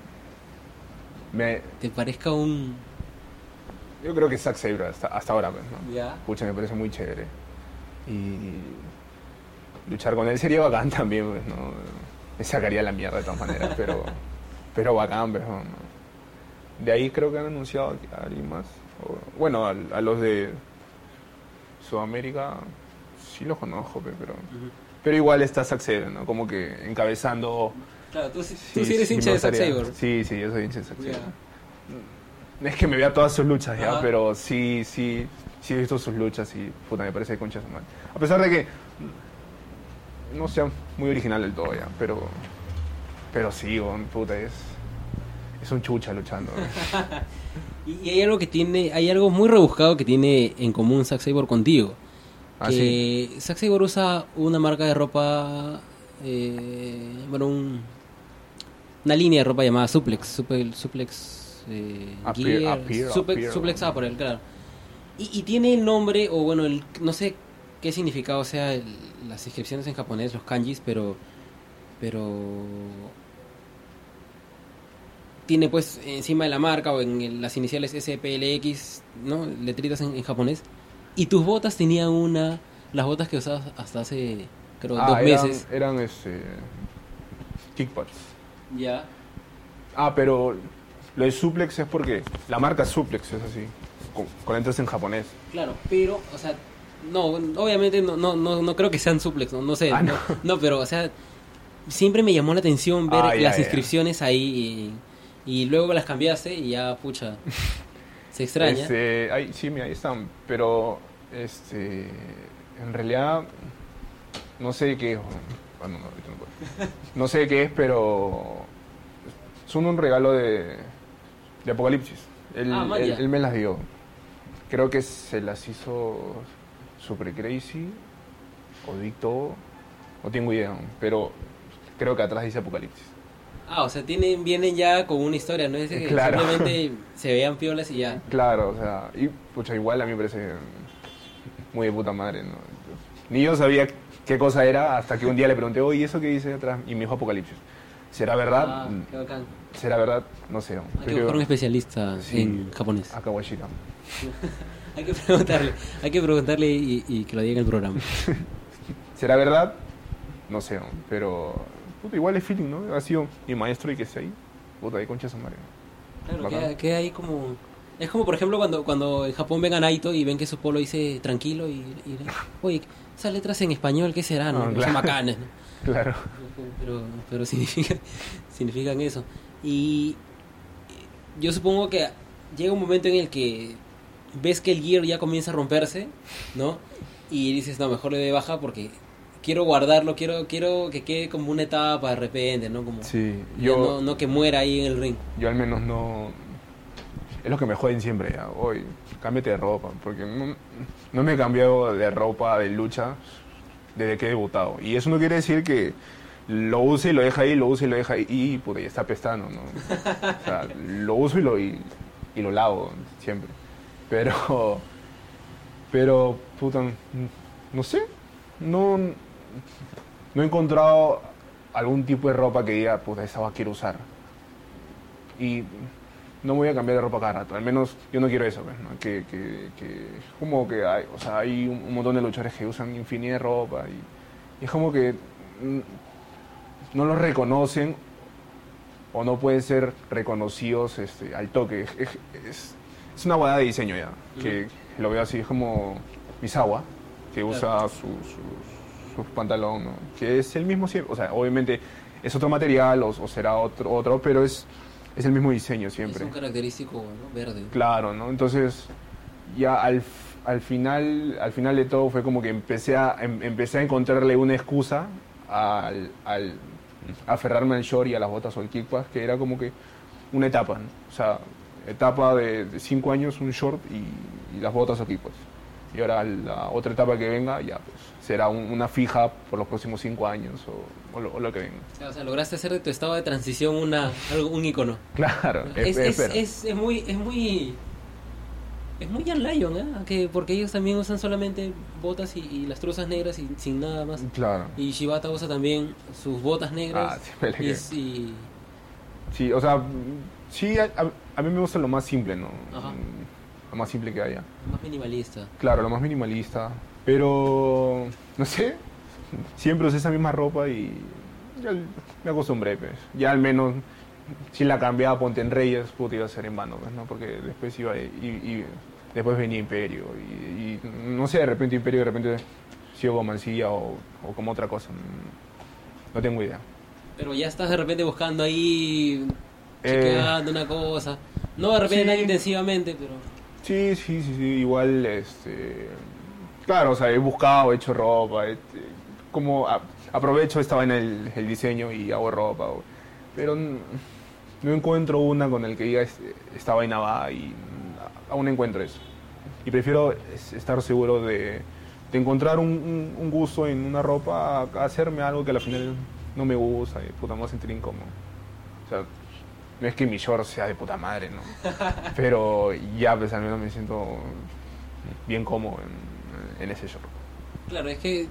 te parezca un... Yo creo que Zack Sabre hasta ahora, pues, ¿no? Ya. Pucha, me parece muy chévere. Y luchar con él sería bacán también, pues, ¿no? Me sacaría la mierda de todas maneras, pero bacán, pues, ¿no? De ahí creo que han anunciado a alguien más. Bueno, a los de Sudamérica sí los conozco, pues, pero igual está Zack Sabre, ¿no? Como que encabezando... Claro, tú sí eres hincha de Zack Sabre. Sí, yo soy hincha de Zack Sabre. No es que me vea todas sus luchas, ya, pero sí he visto sus luchas y puta, me parece concha su madre. A pesar de que no sea muy original del todo, ya, pero sí, puta, es un chucha luchando. Y hay algo hay algo muy rebuscado que tiene en común Zack Sabre contigo. Ah, Que Zack Sabre usa una marca de ropa, una línea de ropa llamada Suplex Gear, Appear, Suplex Apparel, claro. Y tiene el nombre, o bueno, no sé qué significado sea las inscripciones en japonés, los kanjis, pero tiene pues encima de la marca o en las iniciales SPLX, ¿no? Letritas en japonés. Y tus botas tenían las botas que usabas hasta hace, creo, 2 meses. Eran kickpads. Ya. Pero lo de Suplex es porque la marca Suplex es así, con letras en japonés. Claro, pero, o sea, no, obviamente no creo que sean Suplex, no sé, no, pero, o sea, siempre me llamó la atención ver las inscripciones ahí y luego las cambiaste y ya, pucha, se extraña. Sí, mira, ahí están, pero en realidad no sé qué es. Bueno, no, ahorita no puedo. No sé qué es, pero son un regalo de Apocalipsis. Él me las dio. Creo que se las hizo Super Crazy o Dicto, no tengo idea, pero creo que atrás dice Apocalipsis. O sea, vienen ya con una historia, no es que Claro. simplemente se vean piolas y ya. Claro, o sea, y pucha, igual a mí me parece muy de puta madre, ¿no? Ni yo sabía qué cosa era hasta que un día le pregunté, oye, ¿eso qué dice atrás? Y me dijo Apocalipsis. ¿Será verdad? Qué bacán. ¿Será verdad? No sé. Hay que buscar un especialista en japonés. Akawashika. hay que preguntarle y que lo diga en el programa. ¿Será verdad? No sé, pero puta, igual es feeling, ¿no? Ha sido mi maestro y que esté ahí. Puta, de concha su madre. Claro, que hay como... Es como, por ejemplo, cuando en Japón ven a Naito y ven que su polo dice tranquilo y oye, esas letras en español, ¿qué serán? No, claro. Son bacanas, ¿no? Claro. Pero significan eso. Y yo supongo que llega un momento en el que ves que el gear ya comienza a romperse, ¿no? Y dices, no, mejor le doy baja porque quiero guardarlo, quiero que quede como una etapa de repente, ¿no? Como sí, no que muera ahí en el ring. Yo al menos no... Es lo que me joden siempre, ya. Hoy, cámbiate de ropa, porque no me he cambiado de ropa de lucha desde que he debutado. Y eso no quiere decir que lo use y lo deja ahí, lo use y lo deja ahí, y puta, ya está apestando, ¿no? O sea, lo uso y lo lavo siempre. Pero Pero, puta, no sé, no, no he encontrado algún tipo de ropa que diga, puta, esa va a quiero usar. Y no me voy a cambiar de ropa cada rato, al menos yo no quiero eso, pues, ¿no? Que como que hay, o sea, hay un montón de luchadores que usan infinidad de ropa y es como que no los reconocen o no pueden ser reconocidos al toque. Es una hueá de diseño ya, que lo veo así, es como Misawa, que usa su pantalón, ¿no? Que es el mismo siempre, o sea, obviamente es otro material o será otro, pero es el mismo diseño siempre. Es un característico, ¿no? Verde. Claro, ¿no? Entonces, ya al final de todo fue como que empecé a encontrarle una excusa al aferrarme al short y a las botas o al kickpack, que era como que una etapa, ¿no? O sea, etapa de 5 años, un short y las botas o kickpacks. Y ahora la otra etapa que venga, ya pues, será una fija por los próximos 5 años o lo que venga. O sea, lograste hacer de tu estado de transición un icono. Claro, Es muy Young Lion, ¿eh? Porque ellos también usan solamente botas y las truzas negras y sin nada más. Claro. Y Shibata usa también sus botas negras. Sí, o sea, sí, a mí me gusta lo más simple, ¿no? Ajá. Lo más simple que haya. Más minimalista. Claro, lo más minimalista. Pero, no sé, siempre usé esa misma ropa y ya me acostumbré, pues. Ya al menos, si la cambiaba, ponte en Reyes, puta, iba a ser en vano, pues, ¿no? Porque después iba y después venía Imperio y no sé, de repente Imperio, de repente sigo como Mancilla o como otra cosa. No tengo idea. Pero ya estás de repente buscando ahí, chequeando una cosa. No de repente tan intensivamente, pero... Sí, igual, claro, o sea, he buscado, he hecho ropa, como aprovecho esta vaina el diseño y hago ropa, pero no encuentro una con el que diga esta vaina va y aún no encuentro eso. Y prefiero estar seguro de encontrar un gusto en una ropa a hacerme algo que al final no me gusta y puta, me voy a sentir incómodo. O sea, no es que mi short sea de puta madre, ¿no? Pero ya, pues al menos me siento bien cómodo en ese short. Claro, es que...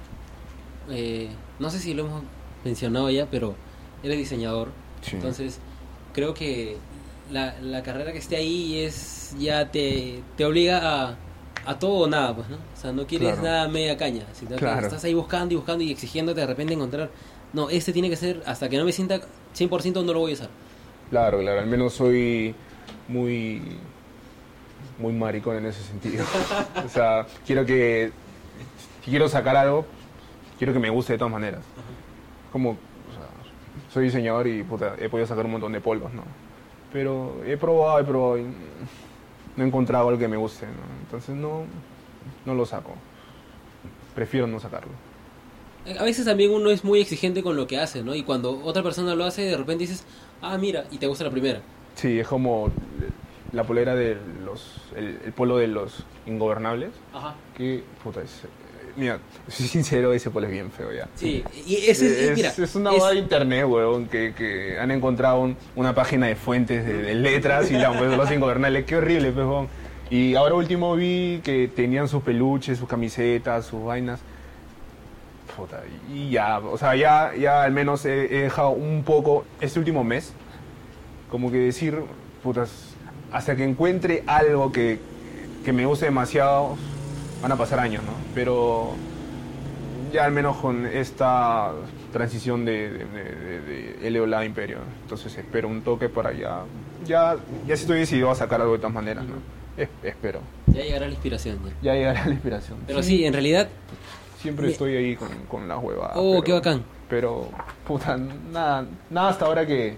no sé si lo hemos mencionado ya, pero eres diseñador. Sí. Entonces, creo que la carrera que esté ahí ya te obliga a todo o nada, pues, ¿no? O sea, no quieres nada media caña, sino que estás ahí buscando y exigiéndote de repente encontrar... No, tiene que ser, hasta que no me sienta 100% no lo voy a usar. Claro, al menos soy muy maricón en ese sentido. O sea, si quiero sacar algo, quiero que me guste de todas maneras. Como, o sea, soy diseñador y puta, he podido sacar un montón de polvos, ¿no? Pero he probado y no he encontrado algo que me guste, ¿no? Entonces no lo saco. Prefiero no sacarlo. A veces también uno es muy exigente con lo que hace, ¿no? Y cuando otra persona lo hace, de repente dices, mira, y te gusta la primera. Sí, es como la polera de el polo de los ingobernables. Ajá. Que, puta, mira, soy sincero, ese polo es bien feo ya. Sí, y es una boda de internet, weón, que han encontrado una página de fuentes de letras y le han puesto los ingobernables. Qué horrible, pues, weón. Y ahora último vi que tenían sus peluches, sus camisetas, sus vainas. Puta, y ya, o sea, ya al menos he dejado un poco este último mes, como que decir, putas, hasta que encuentre algo que me guste demasiado, van a pasar años, ¿no? Pero ya al menos con esta transición de LOLA a Imperio, entonces espero un toque para allá. Ya estoy decidido a sacar algo de todas maneras, ¿no? Espero. Ya llegará la inspiración. Ya llegará la inspiración. Pero sí, en realidad... Siempre estoy ahí con la huevada. Qué bacán. Pero, puta, nada hasta ahora que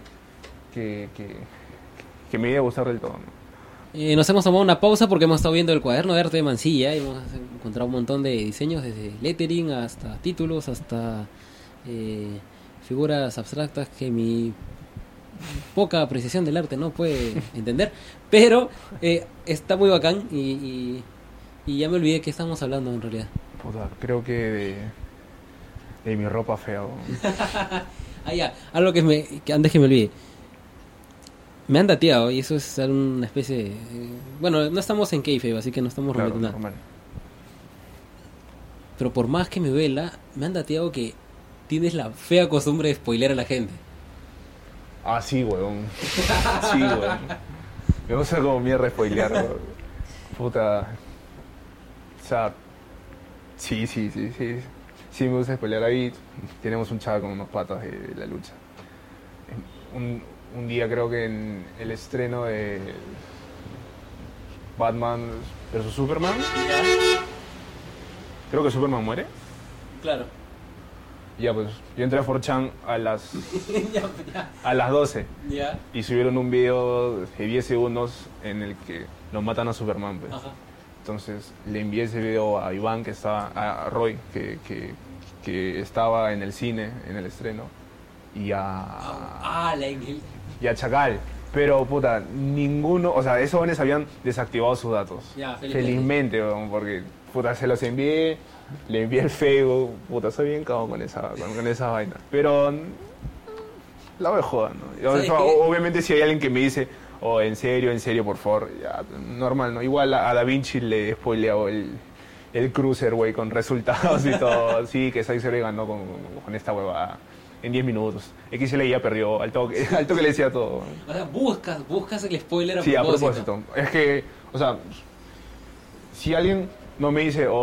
me iba a gustar del todo, ¿no? Nos hemos tomado una pausa porque hemos estado viendo el cuaderno de arte de Mancilla y hemos encontrado un montón de diseños, desde lettering hasta títulos, hasta figuras abstractas que mi poca apreciación del arte no puede entender. Pero está muy bacán y ya me olvidé que estábamos hablando en realidad. Puta, creo que de mi ropa fea. Ya, algo que antes que me olvide. Me han dateado y eso es una especie de... bueno, no estamos en kayfabe, así que no estamos rompiendo nada. Pero por más que me duela, me han dateado que tienes la fea costumbre de spoilear a la gente. Ah, sí, weón. Sí, weón. Me gusta como mierda spoilear, weón. Puta. O sea, sí. Sí, me gusta spoilear ahí. Tenemos un chat con unos patas de la lucha. Un día creo que en el estreno de Batman vs Superman, creo que Superman muere. Claro. Ya, pues yo entré a 4chan a las ya. a las 12 Ya. y subieron un video de 10 segundos en el que lo matan a Superman, pues. Ajá. Entonces le envié ese video a Iván, que estaba, a Roy, que estaba en el cine, en el estreno, y y a Chacal. Pero, puta, ninguno, o sea, esos jóvenes habían desactivado sus datos. Ya, felizmente, weón, porque, puta, se los envié, le envié el Facebook, puta, soy bien cagón con esa vaina. Pero, la voy a joder, ¿no? ¿Sabes qué? Obviamente si hay alguien que me dice, oh, en serio, por favor, ya, normal, ¿no? Igual a Da Vinci le he spoileado el Cruiserweight con resultados y todo. Sí, que Saizer ganó con esta huevada en 10 minutos. XL ya perdió, al toque le decía todo. O sea, buscas el spoiler a Sí, propósito. a propósito. Es que, o sea, si alguien no me dice,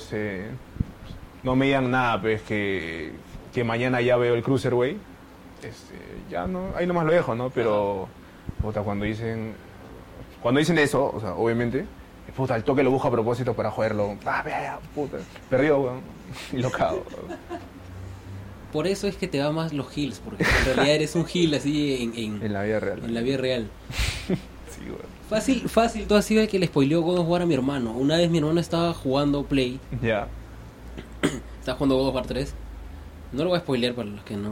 no me digan nada, pues que mañana ya veo el Cruiserweight, ya no, ahí nomás lo dejo, ¿no? Pero, puta, cuando dicen eso, o sea, obviamente, puta, al toque lo busco a propósito para joderlo. Vea, puta, perdió, weón, y lo cago, weón. Por eso es que te va más los heals, porque en realidad eres un heal así En la vida real. en la vida real. Sí, weón. Fácil, tú has sido el que le spoileó God of War a mi hermano. Una vez mi hermano estaba jugando Play, Ya. estaba jugando God of War 3. No lo voy a spoilear para los que no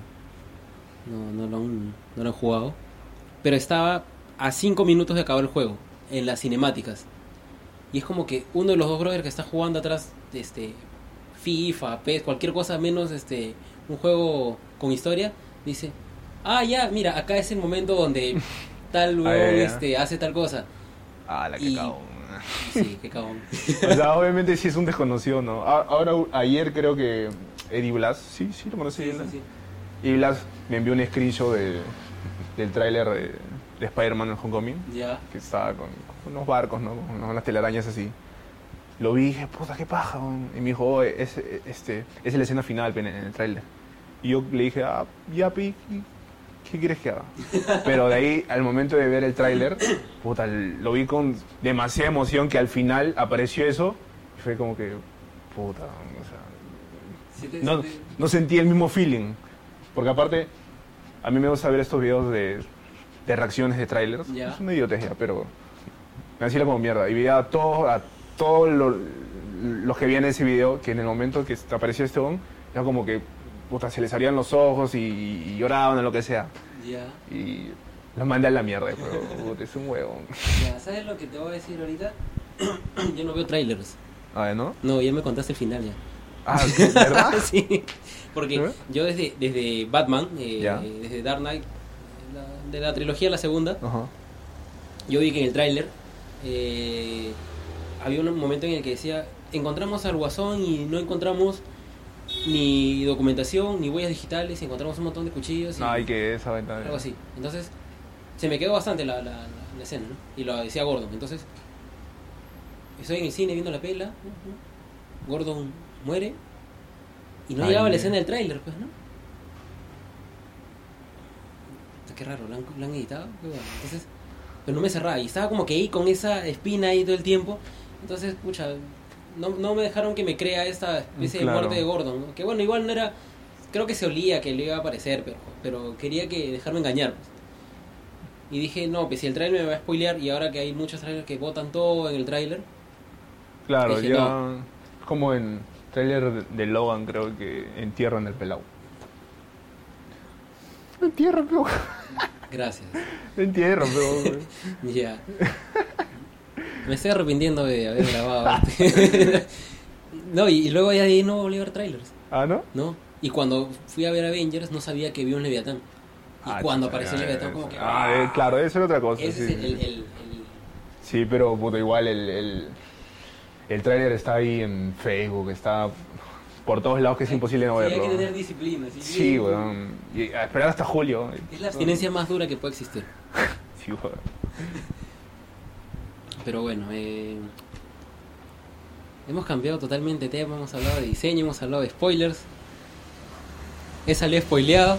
lo han jugado. Pero estaba a 5 minutos de acabar el juego, en las cinemáticas. Y es como que uno de los dos brothers que está jugando atrás, FIFA, PES, cualquier cosa menos un juego con historia, dice, ya, mira, acá es el momento donde tal huevón hace tal cosa. La que Y- cago. Sí, qué cagón. O sea, obviamente sí es un desconocido, ¿no? Ayer creo que Eddie Blas, sí, lo conocí. ¿No? Y Blas me envió un screenshot del tráiler de Spider-Man en Homecoming, Ya. que estaba con unos barcos, ¿no? Con unas telarañas así. Lo vi y dije, puta, qué paja, weón. Y me dijo, es la escena final en el tráiler. Y yo le dije, ya, Pi, ¿qué quieres que haga? Pero de ahí, al momento de ver el tráiler, puta, lo vi con demasiada emoción, que al final apareció eso y fue como que, puta, o sea, no sentí el mismo feeling. Porque aparte, a mí me gusta ver estos videos de reacciones de trailers. Ya. Es una idiotez ya, pero me hacía como mierda. Y veía a todos los que veían ese video, que en el momento que apareció este don, era como que, puta, se les abrían los ojos y lloraban o lo que sea. Ya. Y los mandé a la mierda, pero puta, es un huevón. Ya, ¿sabes lo que te voy a decir ahorita? Yo no veo trailers. ¿No? No, ya me contaste el final ya. ¿Verdad? Sí, porque ¿Eh? yo desde Batman, Ya. desde Dark Knight, de la trilogía, la segunda, Ajá. yo vi que en el tráiler había un momento en el que decía, encontramos al Guasón y no encontramos ni documentación, ni huellas digitales, y encontramos un montón de cuchillos y Ay, que esa ventana. algo así. Entonces, se me quedó bastante la escena, ¿no? Y lo decía Gordon. Entonces, estoy en el cine viendo la pela, Gordon muere, y no llegaba la escena del tráiler, pues, ¿no? Qué raro, ¿lo han editado? Qué bueno. Entonces, pero no me cerraba, y estaba como que ahí con esa espina ahí todo el tiempo. Entonces, pucha, no me dejaron que me crea esta especie de Claro. muerte de Gordon, ¿no? Que bueno, igual no era, creo que se olía que le iba a aparecer, pero quería dejarme engañar, pues. Y dije, no, pues si el tráiler me va a spoilear, y ahora que hay muchos trailers que botan todo en el tráiler, Claro, dije, ya. Como en trailer de Logan, creo que entierran el pelado. Entierran, pero. gracias. Entierran, pero. Ya. Me estoy arrepintiendo de haber grabado. No, y luego ya de ahí no volví a ver trailers, ¿No? ¿no? Y cuando fui a ver Avengers no sabía que había un Leviatán. Y cuando apareció el Leviatán como que... Claro, eso era otra cosa. ese Sí, es sí, el sí. Sí, pero puto, igual el el tráiler está ahí en Facebook, está por todos lados que es imposible no Sí, verlo. hay que tener disciplina. Sí, weón. Y a esperar hasta julio. Es la abstinencia más dura que puede existir. Sí, weón. Pero bueno, hemos cambiado totalmente de tema, hemos hablado de diseño, hemos hablado de spoilers. He salido spoileado.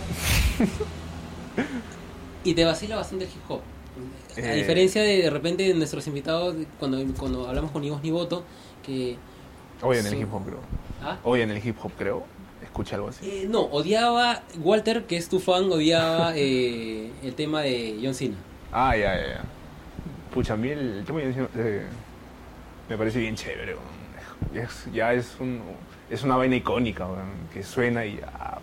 Y te vacila bastante el hip hop. A diferencia de repente de nuestros invitados, cuando hablamos con Ni Voz Ni Voto, que... Hoy en el hip hop creo. ¿Ah? Hoy en el hip hop creo. Escuché algo así. No, odiaba, Walter, que es tu fan, odiaba el tema de John Cena. Ah, ya. Pucha, a mí el tema me parece bien chévere, weón. Es una vaina icónica, weón, que suena y ya.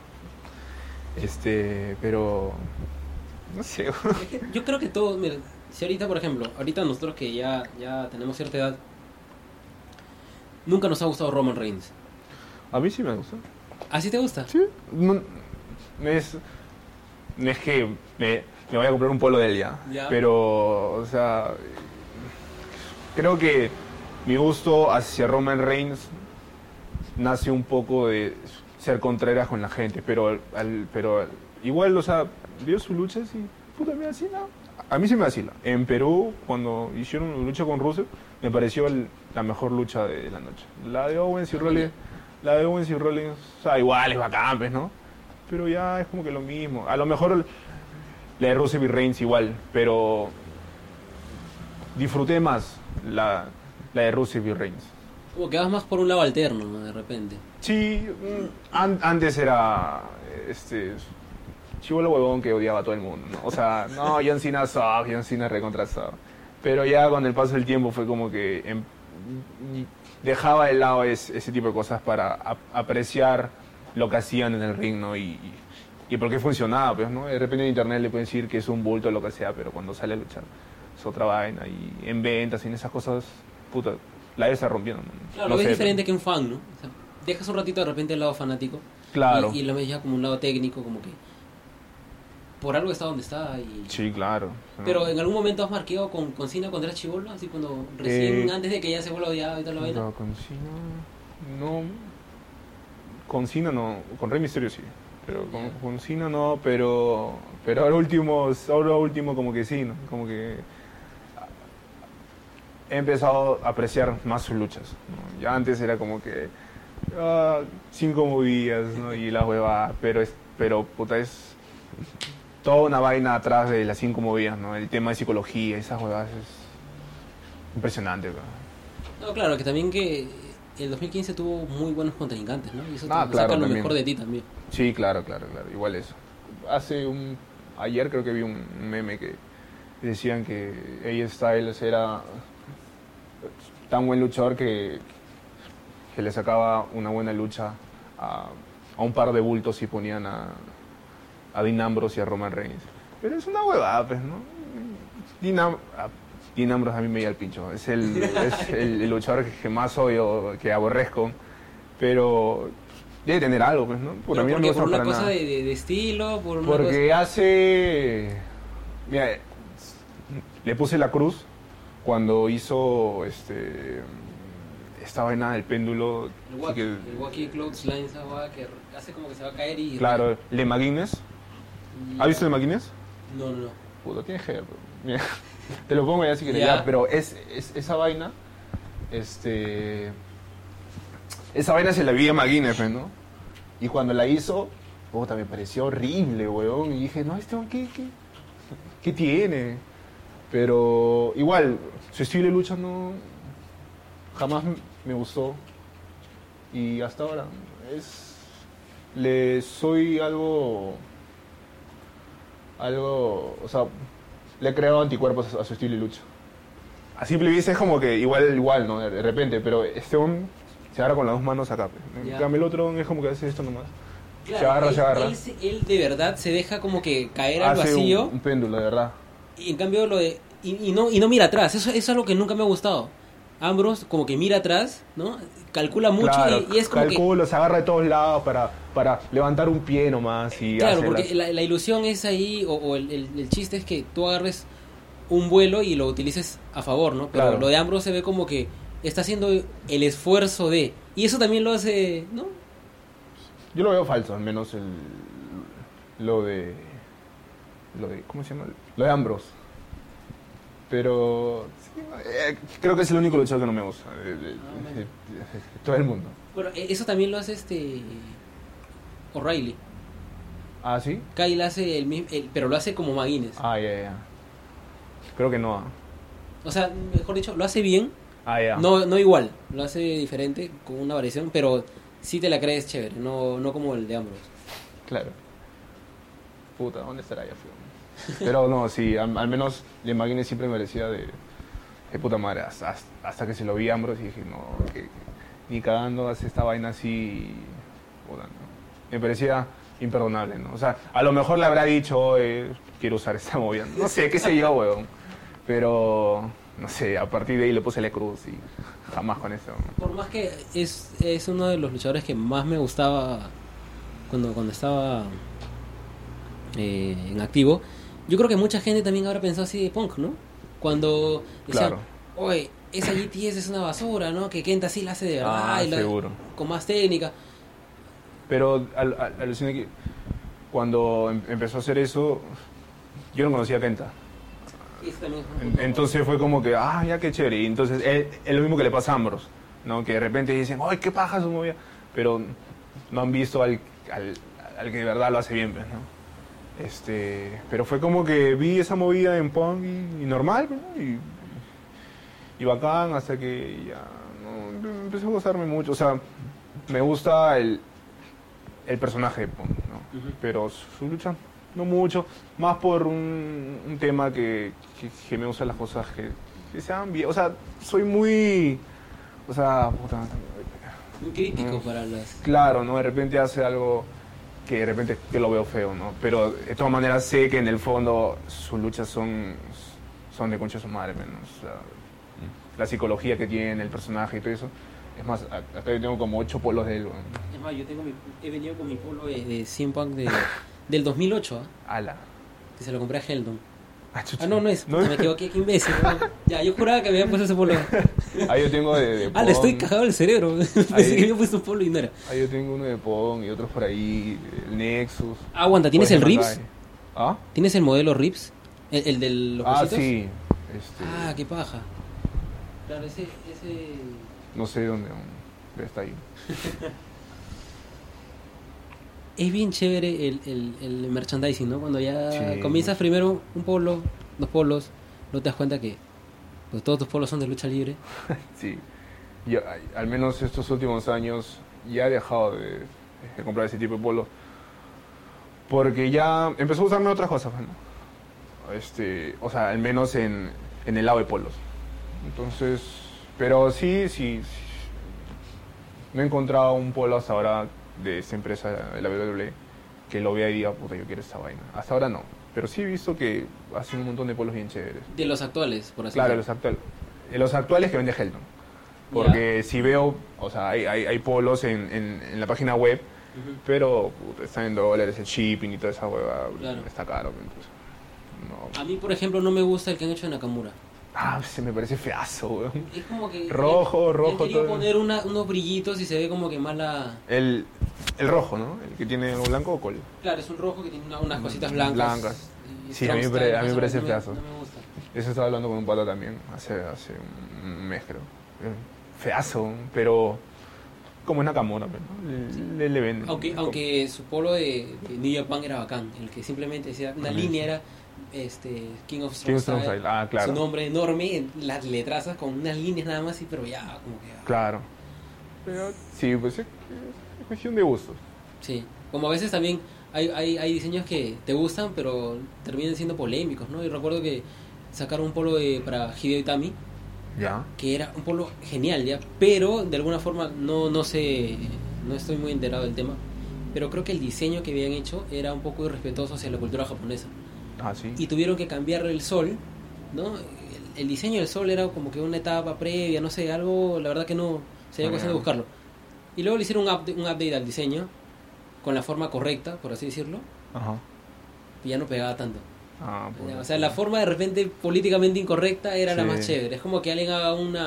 Pero no sé, weón. Es que yo creo que todos, mira, si ahorita, por ejemplo, ahorita nosotros que ya tenemos cierta edad, nunca nos ha gustado Roman Reigns. A mí sí me gusta. ¿Ah, sí te gusta? Sí. No es que me voy a comprar un polo de él ya. Pero, o sea, creo que mi gusto hacia Roman Reigns nace un poco de ser contreras con la gente, pero igual, o sea, vio sus luchas y puta, me vacila. A mí sí me vacila. En Perú, cuando hicieron una lucha con Rusev, me pareció la mejor lucha de la noche. La de Owens y Rollins, o sea, igual es bacán, pues, ¿no? Pero ya es como que lo mismo. A lo mejor la de Rusev y Reigns igual, pero disfruté más la de Rusev y Reigns. Como que vas más por un lado alterno, ¿no? De repente. Sí, antes era chibolo huevón que odiaba a todo el mundo, ¿no? O sea, no, John Cena suck, John Cena recontra suck. Pero ya con el paso del tiempo fue como que dejaba de lado ese tipo de cosas para apreciar lo que hacían en el ring, ¿no? Y por qué funcionaba, pues, ¿no? De repente en internet le pueden decir que es un bulto o lo que sea, pero cuando sale a luchar es otra vaina. Y en ventas y en esas cosas, puta, la está rompiendo, ¿no? Claro, no lo ves sé, diferente que un fan, ¿no? O sea, dejas un ratito de repente el lado fanático. Claro. Y lo ves ya como un lado técnico, como que por algo está donde está. Sí, claro. Pero en algún momento has marcado con Cena cuando eras chibolo, así cuando recién, antes de que ya se vuelva odiado y toda la vaina. No, con Cena no. Con Cena no. Con Rey Mysterio sí. Pero con Cena no, pero ahora último como que sí, ¿no? Como que he empezado a apreciar más sus luchas, ¿no? Ya antes era como que 5 movidas, ¿no? Y la hueva, pero puta, es toda una vaina atrás de las 5 movidas, ¿no? El tema de psicología, esas huevas es impresionante, ¿no? No, claro, que también que el 2015 tuvo muy buenos contrincantes, ¿no? Y eso te claro, saca lo también. mejor de ti también. Sí, claro, igual eso. Ayer creo que vi un meme que decían que AJ Styles era tan buen luchador que le sacaba una buena lucha a un par de bultos y ponían a Dean Ambrose y a Roman Reigns. Pero es una huevada, pues, ¿no? Dean Ambrose a mí me llega al pincho. Es el luchador que más odio, que aborrezco. Pero debe tener algo, pues, ¿no? Pero mí no me gusta por una para cosa nada. de estilo, por una Porque cosa... hace... Mira, le puse la cruz cuando hizo esta vaina del péndulo. El Wacky Clothesline, esa hueá que hace como que se va a caer y... Claro, Le McGuinness. ¿Has visto Le McGuinness? No. Puta, tiene que ver. Mira, te lo pongo ya si quieres. Ya. Ya, pero esa vaina, esa vaina se la vi a McGuinness, ¿no? Y cuando la hizo, puta, me pareció horrible, weón. Y dije, no, ¿qué tiene? Pero igual, su estilo de lucha no... Jamás me gustó. Y hasta ahora soy algo, o sea, le he creado anticuerpos a su estilo de lucha. A simple vista es como que igual, ¿no? De repente, pero se agarra con las dos manos acá. En cambio el otro es como que hace esto nomás. Claro, se agarra. Él de verdad se deja como que caer al Hace vacío. un péndulo, de verdad. Y en cambio lo de... Y no mira atrás, eso es algo que nunca me ha gustado. Ambrose como que mira atrás, ¿no? Calcula mucho, claro, y es como que... se agarra de todos lados para levantar un pie nomás y claro, porque la ilusión es ahí, o el chiste es que tú agarres un vuelo y lo utilices a favor, ¿no? Pero claro. lo de Ambrose se ve como que está haciendo el esfuerzo de... Y eso también lo hace, ¿no? Yo lo veo falso, al menos lo de... ¿Cómo se llama? Lo de Ambrose. Pero sí, creo que es el único luchador que no me gusta. De todo el mundo. Bueno, eso también lo hace O'Reilly. ¿Ah, sí? Kyle hace pero lo hace como McGuinness. Ah, ya. Creo que no. O sea, mejor dicho, lo hace bien. Ah, ya. No igual, lo hace diferente, con una variación, pero sí te la crees chévere, no como el de Ambrose. Claro. Puta, ¿dónde estará ya, fío? Pero no, sí, al menos de McGuinness siempre me parecía de puta madre. Hasta que se lo vi a Ambrose y dije, no, que ni cagando hace esta vaina así. Puta, no. Me parecía imperdonable, ¿no? O sea, a lo mejor le habrá dicho, quiero usar esta movida. No sé, qué sé yo, weón. Pero, no sé, a partir de ahí le puse la cruz y jamás con eso. Por más que es uno de los luchadores que más me gustaba cuando estaba en activo, yo creo que mucha gente también habrá pensado así de Punk, ¿no? Cuando decían, Claro. oye, esa GTS es una basura, ¿no? Que Kenta sí la hace de verdad, Seguro. con más técnica. Pero aluciné que cuando empezó a hacer eso, yo no conocía a Kenta. Y eso también es un poco- Entonces fue como que, ya qué chévere. Y entonces es lo mismo que le pasa a Ambrose, ¿no? Que de repente dicen, ¡ay, qué paja su movida! Pero no han visto al que de verdad lo hace bien, pues, ¿no? Pero fue como que vi esa movida en Punk y normal, ¿no? Y bacán, hasta que ya no, empezó a gustarme mucho. O sea, me gusta el personaje de Punk, ¿no? Ujú. Pero su lucha no mucho, más por un tema que me gustan las cosas que sean bien. O sea, soy muy... O sea, puta, Muy crítico para las... claro, ¿no? De repente hace algo que de repente yo lo veo feo, ¿no? Pero de todas maneras sé que en el fondo sus luchas son de concha de su madre, menos. O sea, la psicología que tiene el personaje y todo eso. Es más, acá yo tengo como 8 polos de él, weón. Es más, he venido con mi polo de CM Punk del 2008, Ala. que se lo compré a Heldon. Chucha. No es. ¿No? Me equivoqué, qué imbécil. ¿No? Ya, yo juraba que me había puesto ese polo. Ahí yo tengo de Le Pong. estoy cagado el cerebro. Pensé Ahí- que había puesto un polo y no era. Ahí yo tengo uno de Pong y otros por ahí, el Nexus. Aguanta, ¿tienes el Jorge Rips? Mandai. ¿Ah? ¿Tienes el modelo Rips? ¿El de los cositos? Sí. Ah, qué paja. Claro, ese... No sé dónde pero está ahí. Es bien chévere el merchandising, ¿no? Cuando ya Sí. comienzas primero un polo, 2 polos, no te das cuenta que pues, todos tus polos son de lucha libre. Sí. Yo, al menos estos últimos años ya he dejado de comprar ese tipo de polo. Porque ya empezó a usarme otras cosas, ¿no? O sea, al menos en el lado de polos. Entonces, pero sí, no he encontrado un polo hasta ahora de esta empresa de la WWE que lo vea y diga, puta, yo quiero esta vaina. Hasta ahora no. Pero sí he visto que hacen un montón de polos bien chéveres. De los actuales, por así Claro, decirlo. los actuales que vende Helton. Porque si veo, o sea, hay polos en la página web, Ujú. pero puta, están en dólares, el shipping y toda esa hueva Claro. está caro. Entonces, no. A mí, por ejemplo, no me gusta el que han hecho de Nakamura. Se me parece feazo, weón. Es como que... Rojo, han querido todo. poner unos brillitos y se ve como que mala... El rojo, ¿no? El que tiene algo blanco o col. Claro, es un rojo que tiene unas cositas blancas. Blancas. Y Sí, a mí me Strong Style, parece eso feazo. No me gusta. Eso estaba hablando con un pata también, hace un mes creo. Feazo, pero como es Nakamura, ¿no? le vende. Aunque su polo de New Japan era bacán, el que simplemente decía una línea era King of King Strong of Strong Style, Style, ah, claro. su nombre enorme, las letrazas con unas líneas nada más, pero ya como que... Claro. Pero sí, pues es cuestión de gustos. Sí, como a veces también hay diseños que te gustan, pero terminan siendo polémicos, ¿no? Y recuerdo que sacaron un polo para Hideo Itami, Ya. que era un polo genial, ¿ya? Pero de alguna forma no sé, no estoy muy enterado del tema, pero creo que el diseño que habían hecho era un poco irrespetuoso hacia la cultura japonesa. Ah, sí. Y tuvieron que cambiar el sol, ¿no? El diseño del sol era como que una etapa previa, no sé, algo, la verdad que no, sería cuestión de buscarlo. Y luego le hicieron un update al diseño, con la forma correcta, por así decirlo, Ajá. y ya no pegaba tanto. Ah, pues. O sea, la forma de repente políticamente incorrecta era la Sí. más chévere. Es como que alguien haga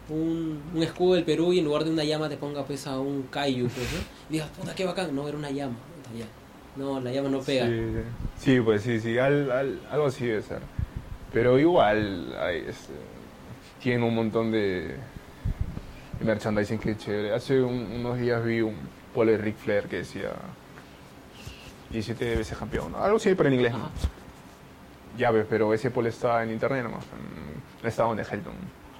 un escudo del Perú y en lugar de una llama te ponga pues a un kaiju, pues, ¿no? Y digas, puta, qué bacán. No, era una llama. Puta, ya. No, la llama no pega. Sí, pues sí, algo así debe ser. Pero igual, tiene un montón de merchandising que es chévere. Hace unos días vi un polo de Ric Flair que decía 17 veces campeón, ¿no? Algo así, pero en inglés, ¿no? Ajá. Ya ves, pero ese polo está en internet nomás, estaba en Helton.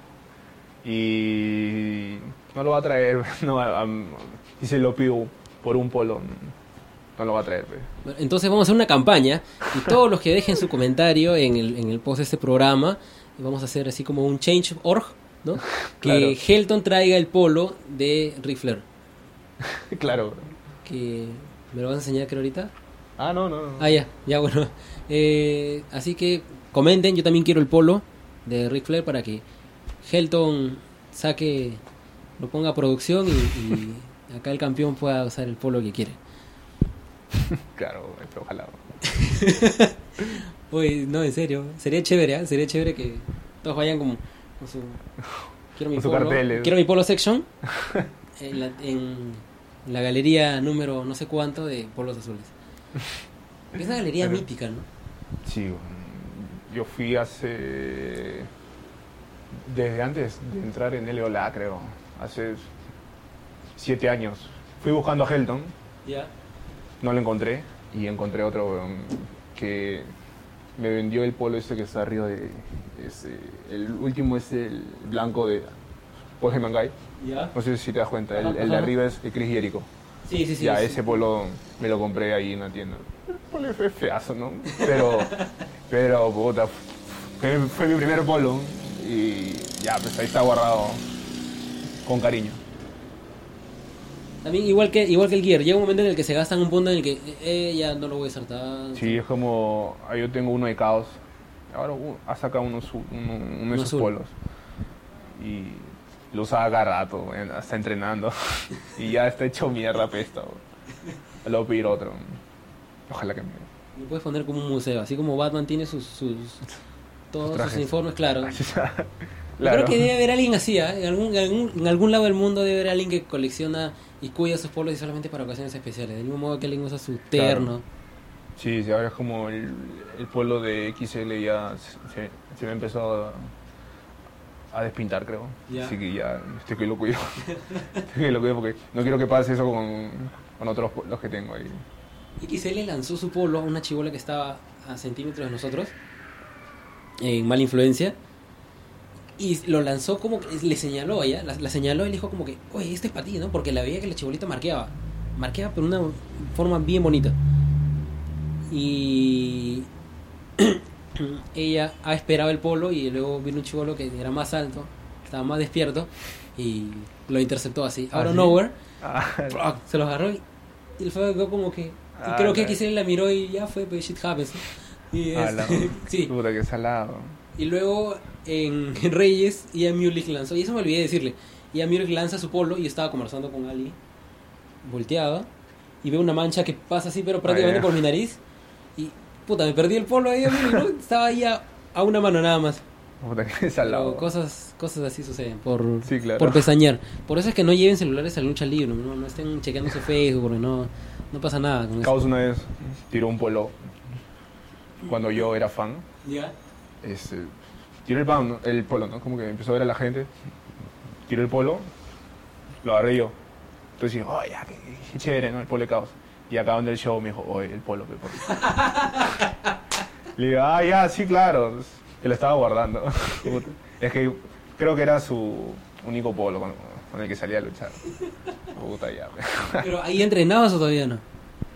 Y no lo va a traer, no, y se lo pido por un polo, no lo va a traer. Pues. Bueno, entonces vamos a hacer una campaña y todos los que dejen su comentario en el post de este programa, vamos a hacer así como un change.org, ¿no? Claro. Que Helton traiga el polo de Ric Flair. Claro. Que me lo vas a enseñar, creo, ahorita. Ah, no. Ah, ya, bueno. Así que comenten, yo también quiero el polo de Ric Flair para que Helton lo ponga a producción y acá el campeón pueda usar el polo que quiere. Claro, ojalá. Oye, no, en serio, sería chévere, ¿eh? Sería chévere que todos vayan con su... Quiero mi Con su polo, cartel. quiero mi polo section en la galería número no sé cuánto de polos azules. Es una galería Pero- mítica, ¿no? Sí, yo fui desde antes de entrar en LOLA, creo, hace 7 años. Fui buscando a Helton, Ya. no lo encontré, y encontré otro que me vendió el polo este que está arriba el último es el blanco de Paul Heyman. Ya. No sé si te das cuenta, el de Ajá. arriba es Chris Jericho. Sí. Ya, sí. ese polo me lo compré ahí en la tienda. El polo es feazo, ¿no? Pero puta, fue mi primer polo y ya, pues ahí está guardado con cariño. También igual que el Gear, llega un momento en el que se gastan un punto en el que ya no lo voy a usar tanto. Sí, es como, yo tengo uno de Caos, ahora ha sacado uno de sus azul. polos y lo usaba cada rato, hasta entrenando y ya está hecho mierda, pesta. Le voy a pedir otro, ojalá que me... Lo puedes poner como un museo, así como Batman tiene todos sus trajes. uniformes, claro. Yo Claro. creo que debe haber alguien así, ¿eh? En algún lado del mundo debe haber alguien que colecciona y cuida sus polos y solamente para ocasiones especiales. Del mismo modo que alguien usa su terno. Sí, ahora es como el polo de XL ya se me empezó a despintar, creo. Ya. Así que ya estoy que lo cuido. Estoy que lo cuido porque no quiero que pase eso con otros polos que tengo ahí. XL lanzó su polo a una chibola que estaba a centímetros de nosotros, en Mala Influencia, y lo lanzó como que le señaló a ella, la señaló y le dijo como que, oye, este es para ti, ¿no? Porque la veía que la chibolita marqueaba pero de una forma bien bonita. Y ella ha esperado el polo y luego vino un chibolo que era más alto, estaba más despierto y lo interceptó así. Out of ¿sí? nowhere, Ah, se los agarró y el fue como que... Y creo que XL la miró y ya fue, pues shit happens. Y sí. puta, que salado. Y luego en Reyes, Ian Mulick lanzó, y eso me olvidé de decirle, Ian Mulick lanza su polo y estaba conversando con Ali, volteado, y veo una mancha que pasa así, pero prácticamente ya. por mi nariz, y puta, me perdí el polo ahí, Mulick, ¿no? Estaba ahí a una mano nada más. Puta, que Pero salado. cosas así suceden por Sí, claro. por pestañear. Por eso es que no lleven celulares a la lucha libre, no estén chequeando su Facebook, porque no pasa nada con eso. Caos una vez tiró un polo cuando yo era fan. ¿Ya? Tiró el polo, ¿no? Como que empezó a ver a la gente, tiró el polo, lo agarré yo. Entonces dije, oh, ya, qué chévere, ¿no? El polo de Caos. Y acá donde el show me dijo, oye, el polo, pe, por favor. Le digo, ya, sí, claro. Que lo estaba guardando. Es que creo que era su único polo con el que salía a luchar. Puta, ya, pe. ¿Pero ahí entrenabas o todavía no?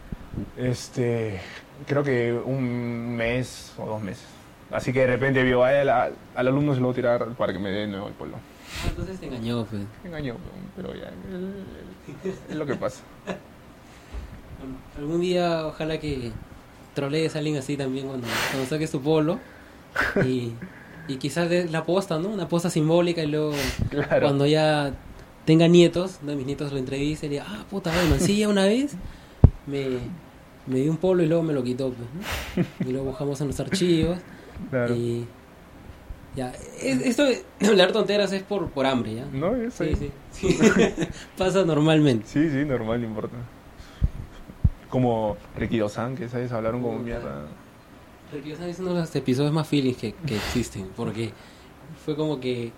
Creo que un mes o 2 meses. Así que de repente vio al alumno se lo voy a tirar para que me dé de nuevo el polo. Entonces te engañó, pues. Me engañó, pero ya, es lo que pasa. Bueno, algún día ojalá que trolees a alguien así también cuando saques tu polo y quizás des la posta, ¿no? Una posta simbólica y luego Claro. cuando ya tenga nietos, uno de mis nietos lo entrevista y diría, sí, Mancilla una vez me dio un polo y luego me lo quitó, pues, ¿no? Y luego buscamos en los archivos Claro. y Ya, esto de hablar tonteras es por hambre, ¿ya? No, yo sé. Sí. Pasa normalmente. Sí, normal, no importa. Como Ricky-San, que sabes, hablaron como mierda. Porque es uno de los episodios más feelings que existen, porque fue como que